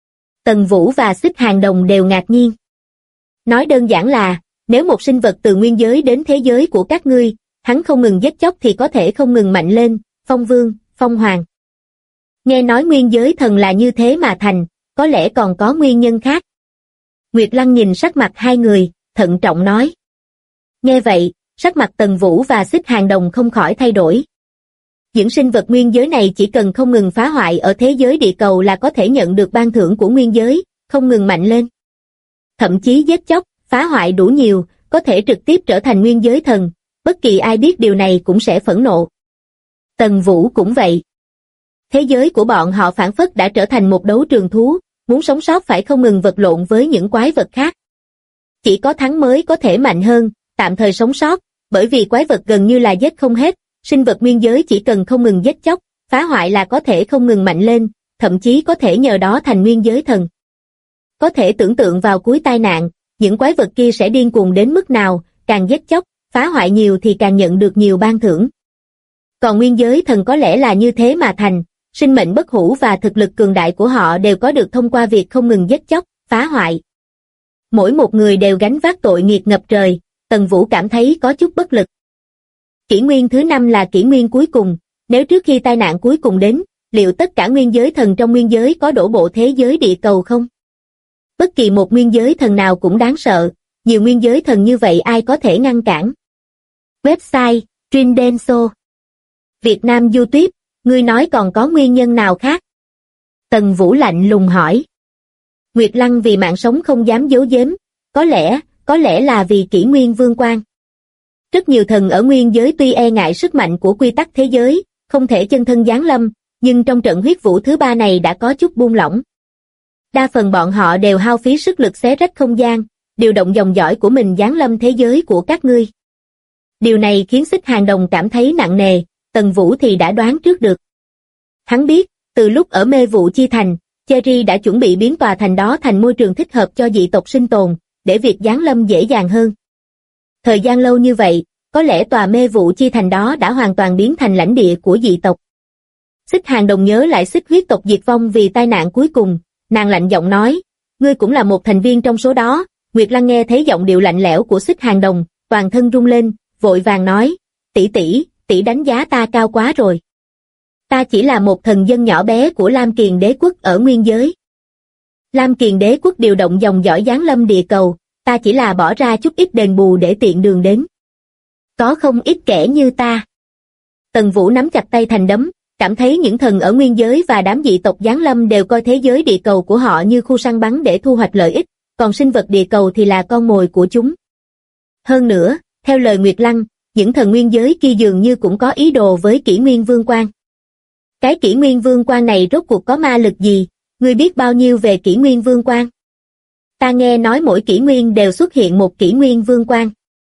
Tần Vũ và Xích Hàng Đồng đều ngạc nhiên. Nói đơn giản là, nếu một sinh vật từ nguyên giới đến thế giới của các ngươi, hắn không ngừng giết chóc thì có thể không ngừng mạnh lên, phong vương, phong hoàng. Nghe nói nguyên giới thần là như thế mà thành, có lẽ còn có nguyên nhân khác. Nguyệt Lăng nhìn sắc mặt hai người, thận trọng nói. Nghe vậy, sắc mặt Tần Vũ và Xích Hàn Đồng không khỏi thay đổi. Những sinh vật nguyên giới này chỉ cần không ngừng phá hoại ở thế giới địa cầu là có thể nhận được ban thưởng của nguyên giới, không ngừng mạnh lên. Thậm chí giết chóc, phá hoại đủ nhiều, có thể trực tiếp trở thành nguyên giới thần, bất kỳ ai biết điều này cũng sẽ phẫn nộ. Tần Vũ cũng vậy. Thế giới của bọn họ phảng phất đã trở thành một đấu trường thú, muốn sống sót phải không ngừng vật lộn với những quái vật khác. Chỉ có thắng mới có thể mạnh hơn, tạm thời sống sót, bởi vì quái vật gần như là giết không hết, sinh vật nguyên giới chỉ cần không ngừng giết chóc, phá hoại là có thể không ngừng mạnh lên, thậm chí có thể nhờ đó thành nguyên giới thần. Có thể tưởng tượng vào cuối tai nạn, những quái vật kia sẽ điên cuồng đến mức nào, càng giết chóc, phá hoại nhiều thì càng nhận được nhiều ban thưởng. Còn nguyên giới thần có lẽ là như thế mà thành, sinh mệnh bất hủ và thực lực cường đại của họ đều có được thông qua việc không ngừng giết chóc, phá hoại. Mỗi một người đều gánh vác tội nghiệt ngập trời, Tần Vũ cảm thấy có chút bất lực. Kỷ nguyên thứ 5 là kỷ nguyên cuối cùng, nếu trước khi tai nạn cuối cùng đến, liệu tất cả nguyên giới thần trong nguyên giới có đổ bộ thế giới địa cầu không? Bất kỳ một nguyên giới thần nào cũng đáng sợ, nhiều nguyên giới thần như vậy ai có thể ngăn cản? Website, Trindenso. Việt Nam YouTube, ngươi nói còn có nguyên nhân nào khác? Tần Vũ lạnh lùng hỏi. Nguyệt Lăng vì mạng sống không dám giấu giếm, có lẽ là vì kỷ nguyên vương quan. Rất nhiều thần ở nguyên giới tuy e ngại sức mạnh của quy tắc thế giới, không thể chân thân giáng lâm, nhưng trong trận huyết vũ thứ 3 này đã có chút buông lỏng. Đa phần bọn họ đều hao phí sức lực xé rách không gian, điều động dòng dõi của mình giáng lâm thế giới của các ngươi. Điều này khiến Xích Hàn Đồng cảm thấy nặng nề, Tần Vũ thì đã đoán trước được. Hắn biết, từ lúc ở Mê Vụ Chi Thành, Cherry đã chuẩn bị biến tòa thành đó thành môi trường thích hợp cho dị tộc sinh tồn, để việc giáng lâm dễ dàng hơn. Thời gian lâu như vậy, có lẽ tòa Mê Vụ Chi Thành đó đã hoàn toàn biến thành lãnh địa của dị tộc. Xích Hàn Đồng nhớ lại Xích huyết tộc diệt vong vì tai nạn cuối cùng, nàng lạnh giọng nói, ngươi cũng là một thành viên trong số đó. Nguyệt Lăng nghe thấy giọng điệu lạnh lẽo của Xích Hàn Đồng, toàn thân rung lên, vội vàng nói, tỷ đánh giá ta cao quá rồi. Ta chỉ là một thần dân nhỏ bé của Lam Kiền Đế quốc ở nguyên giới. Lam Kiền Đế quốc điều động dòng dõi giáng lâm địa cầu, ta chỉ là bỏ ra chút ít đền bù để tiện đường đến. Có không ít kẻ như ta. Tần Vũ nắm chặt tay thành đấm, cảm thấy những thần ở nguyên giới và đám dị tộc giáng lâm đều coi thế giới địa cầu của họ như khu săn bắn để thu hoạch lợi ích, còn sinh vật địa cầu thì là con mồi của chúng. Hơn nữa, theo lời Nguyệt Lăng, những thần nguyên giới kia dường như cũng có ý đồ với kỷ nguyên vương quan. Cái kỷ nguyên vương quan này rốt cuộc có ma lực gì, ngươi biết bao nhiêu về kỷ nguyên vương quan? Ta nghe nói mỗi kỷ nguyên đều xuất hiện một kỷ nguyên vương quan.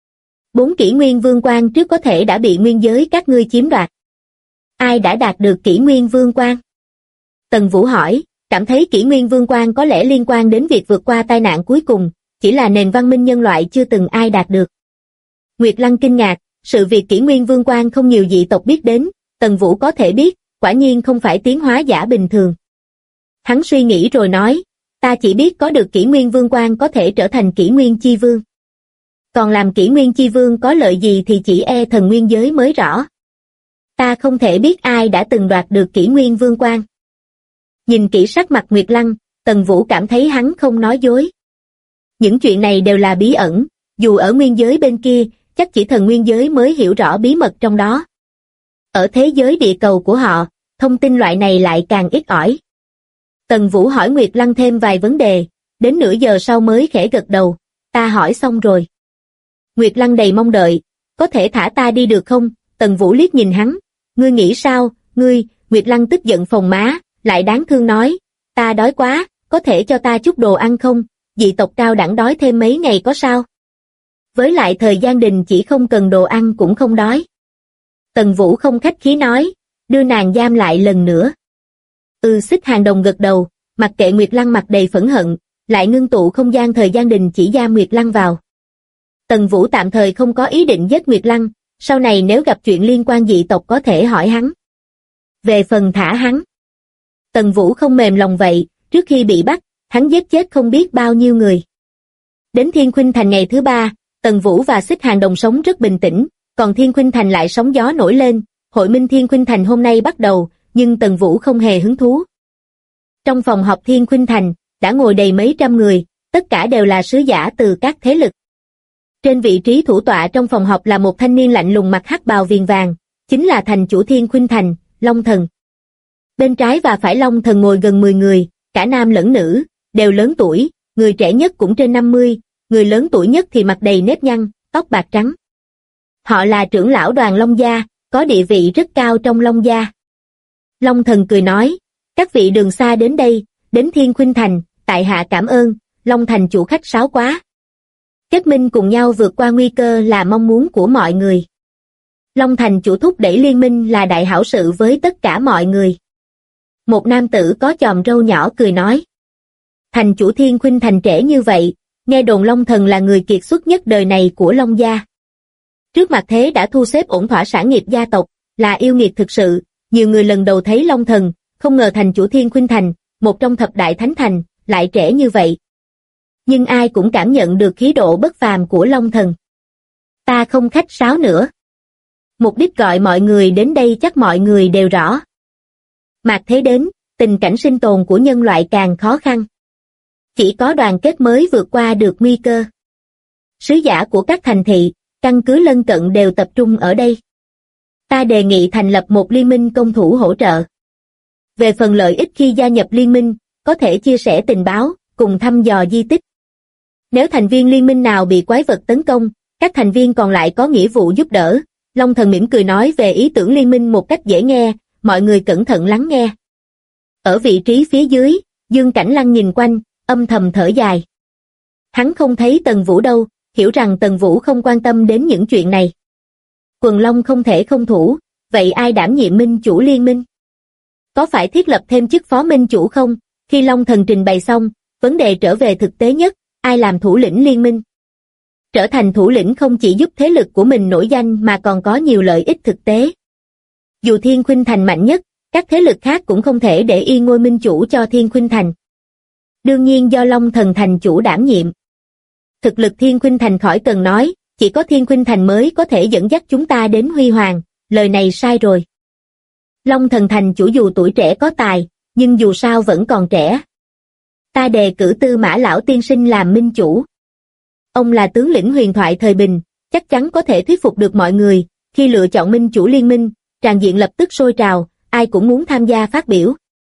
4 kỷ nguyên vương quan trước có thể đã bị nguyên giới các ngươi chiếm đoạt. Ai đã đạt được kỷ nguyên vương quan? Tần Vũ hỏi, cảm thấy kỷ nguyên vương quan có lẽ liên quan đến việc vượt qua tai nạn cuối cùng, chỉ là nền văn minh nhân loại chưa từng ai đạt được. Nguyệt Lăng kinh ngạc, sự việc kỷ nguyên vương quan không nhiều dị tộc biết đến, Tần Vũ có thể biết, quả nhiên không phải tiến hóa giả bình thường. Hắn suy nghĩ rồi nói, ta chỉ biết có được kỷ nguyên vương quan có thể trở thành kỷ nguyên chi vương. Còn làm kỷ nguyên chi vương có lợi gì thì chỉ e thần nguyên giới mới rõ. Ta không thể biết ai đã từng đoạt được kỷ nguyên vương quan. Nhìn kỹ sắc mặt Nguyệt Lăng, Tần Vũ cảm thấy hắn không nói dối. Những chuyện này đều là bí ẩn, dù ở nguyên giới bên kia, chắc chỉ thần nguyên giới mới hiểu rõ bí mật trong đó. Ở thế giới địa cầu của họ, thông tin loại này lại càng ít ỏi. Tần Vũ hỏi Nguyệt Lăng thêm vài vấn đề, đến nửa giờ sau mới khẽ gật đầu, ta hỏi xong rồi. Nguyệt Lăng đầy mong đợi, có thể thả ta đi được không? Tần Vũ liếc nhìn hắn, ngươi nghĩ sao, Nguyệt Lăng tức giận phồng má, lại đáng thương nói, ta đói quá, có thể cho ta chút đồ ăn không? Dị tộc cao đẳng đói thêm mấy ngày có sao? Với lại thời gian đình chỉ không cần đồ ăn cũng không đói. Tần Vũ không khách khí nói, đưa nàng giam lại lần nữa. Xích Hàn Đồng gật đầu, mặc kệ Nguyệt Lăng mặt đầy phẫn hận, lại ngưng tụ không gian thời gian đình chỉ giam Nguyệt Lăng vào. Tần Vũ tạm thời không có ý định giết Nguyệt Lăng, sau này nếu gặp chuyện liên quan dị tộc có thể hỏi hắn. Về phần thả hắn, Tần Vũ không mềm lòng vậy, trước khi bị bắt, hắn giết chết không biết bao nhiêu người. Đến Thiên Khuynh Thành ngày thứ 3, Tần Vũ và Xích Hàn Đồng sống rất bình tĩnh, còn Thiên Khuynh Thành lại sóng gió nổi lên, hội minh Thiên Khuynh Thành hôm nay bắt đầu, nhưng Tần Vũ không hề hứng thú. Trong phòng họp Thiên Khuynh Thành, đã ngồi đầy mấy trăm người, tất cả đều là sứ giả từ các thế lực. Trên vị trí thủ tọa trong phòng họp là một thanh niên lạnh lùng mặc hắc bào viền vàng, chính là thành chủ Thiên Khuynh Thành, Long Thần. Bên trái và phải Long Thần ngồi gần 10 người, cả nam lẫn nữ, đều lớn tuổi, người trẻ nhất cũng trên 50, người lớn tuổi nhất thì mặt đầy nếp nhăn, tóc bạc trắng. Họ là trưởng lão đoàn Long Gia, có địa vị rất cao trong Long Gia. Long Thần cười nói, các vị đường xa đến đây, đến Thiên Khuynh Thành, tại hạ cảm ơn, Long Thành chủ khách sáo quá. Kết minh cùng nhau vượt qua nguy cơ là mong muốn của mọi người. Long Thành chủ thúc đẩy liên minh là đại hảo sự với tất cả mọi người. Một nam tử có chòm râu nhỏ cười nói. Thành chủ Thiên Khuynh Thành trẻ như vậy, nghe đồn Long Thần là người kiệt xuất nhất đời này của Long Gia. Trước mặt thế đã thu xếp ổn thỏa sản nghiệp gia tộc, là yêu nghiệt thực sự, nhiều người lần đầu thấy Long Thần, không ngờ thành chủ Thiên Khuynh Thành, một trong thập đại thánh thành, lại trẻ như vậy. Nhưng ai cũng cảm nhận được khí độ bất phàm của Long Thần. Ta không khách sáo nữa. Mục đích gọi mọi người đến đây chắc mọi người đều rõ. Mạt thế đến, tình cảnh sinh tồn của nhân loại càng khó khăn. Chỉ có đoàn kết mới vượt qua được nguy cơ. Sứ giả của các thành thị, căn cứ lân cận đều tập trung ở đây. Ta đề nghị thành lập một liên minh công thủ hỗ trợ. Về phần lợi ích khi gia nhập liên minh, có thể chia sẻ tình báo, cùng thăm dò di tích. Nếu thành viên liên minh nào bị quái vật tấn công, các thành viên còn lại có nghĩa vụ giúp đỡ. Long Thần mỉm cười nói về ý tưởng liên minh một cách dễ nghe, mọi người cẩn thận lắng nghe. Ở vị trí phía dưới, Dương Cảnh Lăng nhìn quanh, âm thầm thở dài. Hắn không thấy Tần Vũ đâu, hiểu rằng Tần Vũ không quan tâm đến những chuyện này. Quần Long không thể không thủ, vậy ai đảm nhiệm minh chủ liên minh? Có phải thiết lập thêm chức phó minh chủ không? Khi Long Thần trình bày xong, vấn đề trở về thực tế nhất, ai làm thủ lĩnh liên minh? Trở thành thủ lĩnh không chỉ giúp thế lực của mình nổi danh mà còn có nhiều lợi ích thực tế. Dù Thiên Khuynh Thành mạnh nhất, các thế lực khác cũng không thể để yên ngôi minh chủ cho Thiên Khuynh Thành. Đương nhiên do Long Thần thành chủ đảm nhiệm. Thực lực Thiên Khuynh Thành khỏi cần nói, chỉ có Thiên Khuynh Thành mới có thể dẫn dắt chúng ta đến huy hoàng, lời này sai rồi. Long Thần thành chủ dù tuổi trẻ có tài, nhưng dù sao vẫn còn trẻ. Ta đề cử Tư Mã lão tiên sinh làm minh chủ. Ông là tướng lĩnh huyền thoại thời bình, chắc chắn có thể thuyết phục được mọi người. Khi lựa chọn minh chủ liên minh, tràng diện lập tức sôi trào, ai cũng muốn tham gia phát biểu.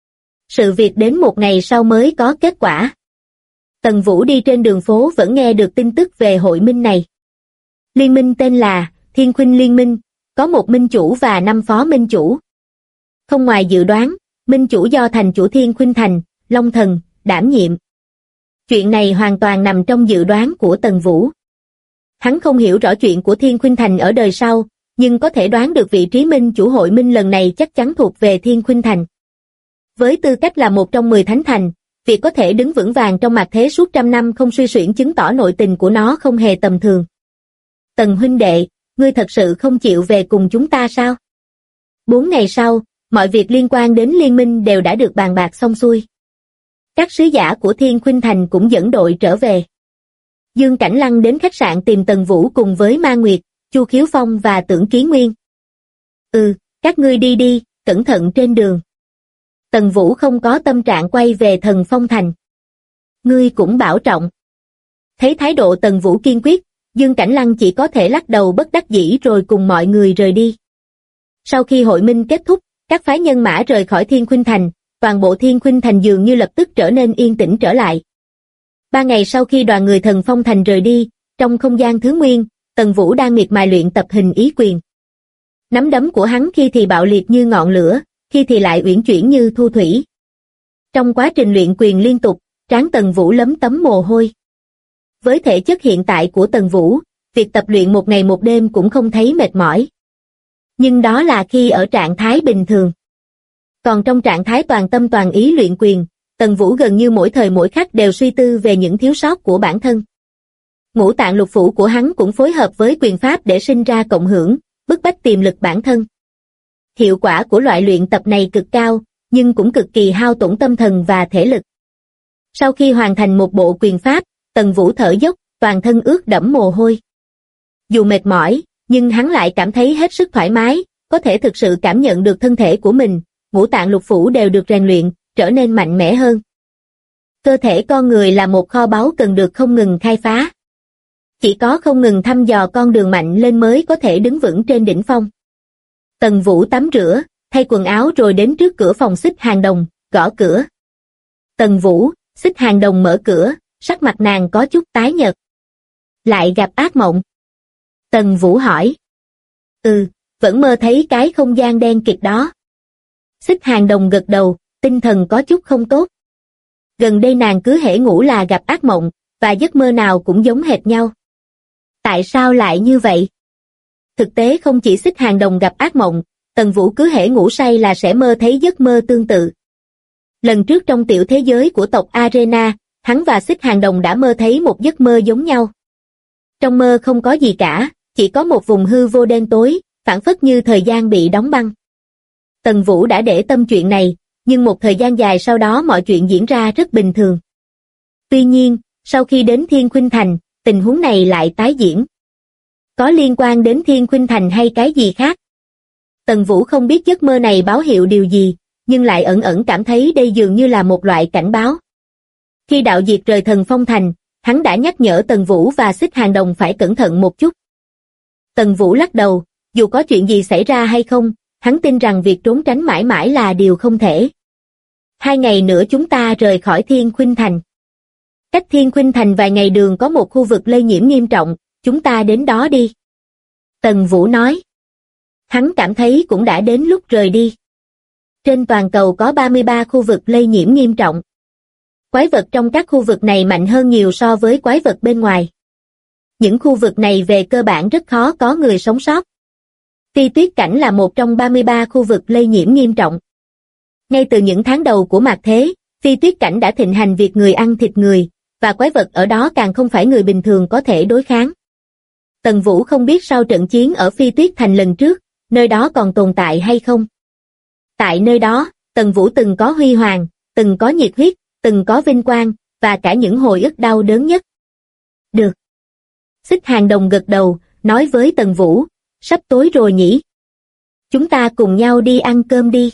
Sự việc đến một ngày sau mới có kết quả. Tần Vũ đi trên đường phố vẫn nghe được tin tức về hội minh này. Liên minh tên là Thiên Khuynh Liên Minh, có một minh chủ và 5 phó minh chủ. Không ngoài dự đoán, minh chủ do thành chủ Thiên Khuynh Thành, Long Thần, đảm nhiệm. Chuyện này hoàn toàn nằm trong dự đoán của Tần Vũ. Hắn không hiểu rõ chuyện của Thiên Khuynh Thành ở đời sau, nhưng có thể đoán được vị trí minh chủ hội minh lần này chắc chắn thuộc về Thiên Khuynh Thành. Với tư cách là một trong 10 thánh thành, việc có thể đứng vững vàng trong mặt thế suốt trăm năm không suy xuyển chứng tỏ nội tình của nó không hề tầm thường. Tần huynh đệ, ngươi thật sự không chịu về cùng chúng ta sao? 4 ngày sau, mọi việc liên quan đến liên minh đều đã được bàn bạc xong xuôi. Các sứ giả của Thiên Khuynh Thành cũng dẫn đội trở về. Dương Cảnh Lăng đến khách sạn tìm Tần Vũ cùng với Ma Nguyệt, Chu Khiếu Phong và Tưởng Kiến Nguyên. Các ngươi đi đi, cẩn thận trên đường. Tần Vũ không có tâm trạng quay về Thần Phong Thành. Ngươi cũng bảo trọng. Thấy thái độ Tần Vũ kiên quyết, Dương Cảnh Lăng chỉ có thể lắc đầu bất đắc dĩ rồi cùng mọi người rời đi. Sau khi hội minh kết thúc, các phái nhân mã rời khỏi Thiên Khuynh Thành, toàn bộ Thiên Khuynh Thành dường như lập tức trở nên yên tĩnh trở lại. 3 ngày sau khi đoàn người Thần Phong Thành rời đi, trong không gian thứ nguyên, Tần Vũ đang miệt mài luyện tập hình ý quyền. Nắm đấm của hắn khi thì bạo liệt như ngọn lửa, khi thì lại uyển chuyển như thu thủy. Trong quá trình luyện quyền liên tục, trán Tần Vũ lấm tấm mồ hôi. Với thể chất hiện tại của Tần Vũ, việc tập luyện một ngày một đêm cũng không thấy mệt mỏi. Nhưng đó là khi ở trạng thái bình thường. Còn trong trạng thái toàn tâm toàn ý luyện quyền, Tần Vũ gần như mỗi thời mỗi khắc đều suy tư về những thiếu sót của bản thân. Ngũ tạng lục phủ của hắn cũng phối hợp với quyền pháp để sinh ra cộng hưởng, bức bách tiềm lực bản thân. Hiệu quả của loại luyện tập này cực cao, nhưng cũng cực kỳ hao tổn tâm thần và thể lực. Sau khi hoàn thành một bộ quyền pháp, Tần Vũ thở dốc, toàn thân ướt đẫm mồ hôi. Dù mệt mỏi, nhưng hắn lại cảm thấy hết sức thoải mái, có thể thực sự cảm nhận được thân thể của mình, ngũ tạng lục phủ đều được rèn luyện, trở nên mạnh mẽ hơn. Cơ thể con người là một kho báu cần được không ngừng khai phá. Chỉ có không ngừng thăm dò con đường mạnh lên mới có thể đứng vững trên đỉnh phong. Tần Vũ tắm rửa, thay quần áo rồi đến trước cửa phòng Xích Hàng Đồng, gõ cửa. Tần Vũ, Xích Hàng Đồng mở cửa, sắc mặt nàng có chút tái nhợt. Lại gặp ác mộng. Tần Vũ hỏi. Vẫn mơ thấy cái không gian đen kịt đó. Xích Hàng Đồng gật đầu, tinh thần có chút không tốt. Gần đây nàng cứ hễ ngủ là gặp ác mộng, và giấc mơ nào cũng giống hệt nhau. Tại sao lại như vậy? Thực tế không chỉ Xích Hàng Đồng gặp ác mộng, Tần Vũ cứ hễ ngủ say là sẽ mơ thấy giấc mơ tương tự. Lần trước trong tiểu thế giới của tộc Arena, hắn và Xích Hàng Đồng đã mơ thấy một giấc mơ giống nhau. Trong mơ không có gì cả, chỉ có một vùng hư vô đen tối, phảng phất như thời gian bị đóng băng. Tần Vũ đã để tâm chuyện này, nhưng một thời gian dài sau đó mọi chuyện diễn ra rất bình thường. Tuy nhiên, sau khi đến Thiên Khuynh Thành, tình huống này lại tái diễn. Có liên quan đến Thiên Khuynh Thành hay cái gì khác? Tần Vũ không biết giấc mơ này báo hiệu điều gì, nhưng lại ẩn ẩn cảm thấy đây dường như là một loại cảnh báo. Khi đạo diệt rời Thần Phong Thành, hắn đã nhắc nhở Tần Vũ và Xích Hàng Đồng phải cẩn thận một chút. Tần Vũ lắc đầu, dù có chuyện gì xảy ra hay không, hắn tin rằng việc trốn tránh mãi mãi là điều không thể. 2 ngày nữa chúng ta rời khỏi Thiên Khuynh Thành. Cách Thiên Khuynh Thành vài ngày đường có một khu vực lây nhiễm nghiêm trọng, chúng ta đến đó đi. Tần Vũ nói. Hắn cảm thấy cũng đã đến lúc rời đi. Trên toàn cầu có 33 khu vực lây nhiễm nghiêm trọng. Quái vật trong các khu vực này mạnh hơn nhiều so với quái vật bên ngoài. Những khu vực này về cơ bản rất khó có người sống sót. Phi Tuyết Cảnh là một trong 33 khu vực lây nhiễm nghiêm trọng. Ngay từ những tháng đầu của mạt thế, Phi Tuyết Cảnh đã thịnh hành việc người ăn thịt người, và quái vật ở đó càng không phải người bình thường có thể đối kháng. Tần Vũ không biết sau trận chiến ở Phi Tuyết Thành lần trước, nơi đó còn tồn tại hay không. Tại nơi đó, Tần Vũ từng có huy hoàng, từng có nhiệt huyết, từng có vinh quang, và cả những hồi ức đau đớn nhất. Được. Xích Hàng Đồng gật đầu, nói với Tần Vũ, sắp tối rồi nhỉ? Chúng ta cùng nhau đi ăn cơm đi.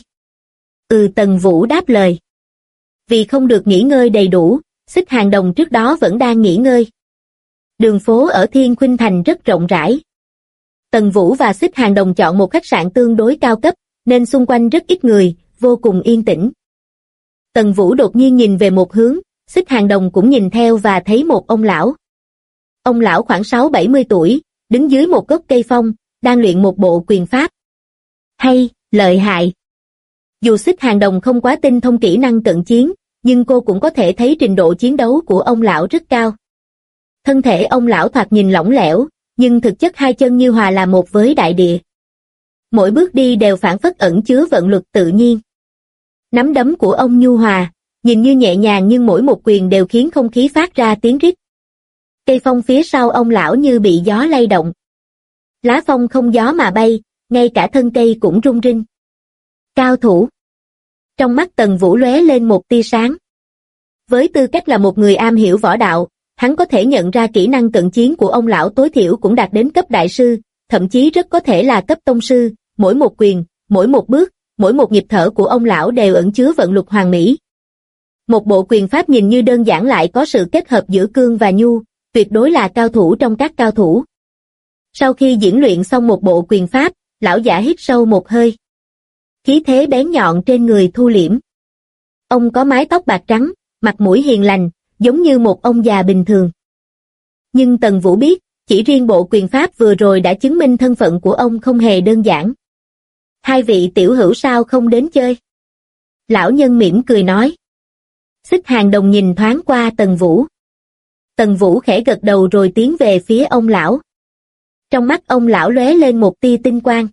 Tần Vũ đáp lời. Vì không được nghỉ ngơi đầy đủ, Xích Hàng Đồng trước đó vẫn đang nghỉ ngơi. Đường phố ở Thiên Khuynh Thành rất rộng rãi. Tần Vũ và Xích Hàng Đồng chọn một khách sạn tương đối cao cấp, nên xung quanh rất ít người, vô cùng yên tĩnh. Tần Vũ đột nhiên nhìn về một hướng, Xích Hàng Đồng cũng nhìn theo và thấy một ông lão. Ông lão khoảng 60-70 tuổi, đứng dưới một gốc cây phong, đang luyện một bộ quyền pháp. Hay, lợi hại. Dù Xích Hàng Đồng không quá tinh thông kỹ năng cận chiến, nhưng cô cũng có thể thấy trình độ chiến đấu của ông lão rất cao. Thân thể ông lão thoạt nhìn lỏng lẻo, nhưng thực chất hai chân như hòa làm một với đại địa. Mỗi bước đi đều phảng phất ẩn chứa vận luật tự nhiên. Nắm đấm của ông nhu hòa, nhìn như nhẹ nhàng nhưng mỗi một quyền đều khiến không khí phát ra tiếng rít. Cây phong phía sau ông lão như bị gió lay động. Lá phong không gió mà bay, ngay cả thân cây cũng rung rinh. Cao thủ. Trong mắt Tần Vũ lóe lên một tia sáng. Với tư cách là một người am hiểu võ đạo, hắn có thể nhận ra kỹ năng cận chiến của ông lão tối thiểu cũng đạt đến cấp đại sư, thậm chí rất có thể là cấp tông sư, mỗi một quyền, mỗi một bước, mỗi một nhịp thở của ông lão đều ẩn chứa vận luật hoàn mỹ. Một bộ quyền pháp nhìn như đơn giản lại có sự kết hợp giữa cương và nhu, tuyệt đối là cao thủ trong các cao thủ. Sau khi diễn luyện xong một bộ quyền pháp, lão giả hít sâu một hơi. Khí thế bén nhọn trên người thu liễm. Ông có mái tóc bạc trắng, mặt mũi hiền lành, giống như một ông già bình thường. Nhưng Tần Vũ biết, chỉ riêng bộ quyền pháp vừa rồi đã chứng minh thân phận của ông không hề đơn giản. Hai vị tiểu hữu sao không đến chơi? Lão nhân mỉm cười nói. Xích Hàng Đồng nhìn thoáng qua Tần Vũ. Tần Vũ khẽ gật đầu rồi tiến về phía ông lão. Trong mắt ông lão lóe lên một tia tinh quang.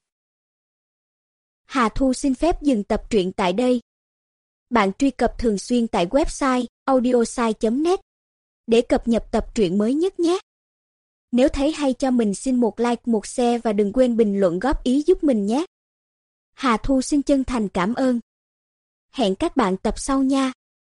Hà Thu xin phép dừng tập truyện tại đây. Bạn truy cập thường xuyên tại website audiosai.net để cập nhật tập truyện mới nhất nhé. Nếu thấy hay cho mình xin một like, một share và đừng quên bình luận góp ý giúp mình nhé. Hà Thu xin chân thành cảm ơn. Hẹn các bạn tập sau nha.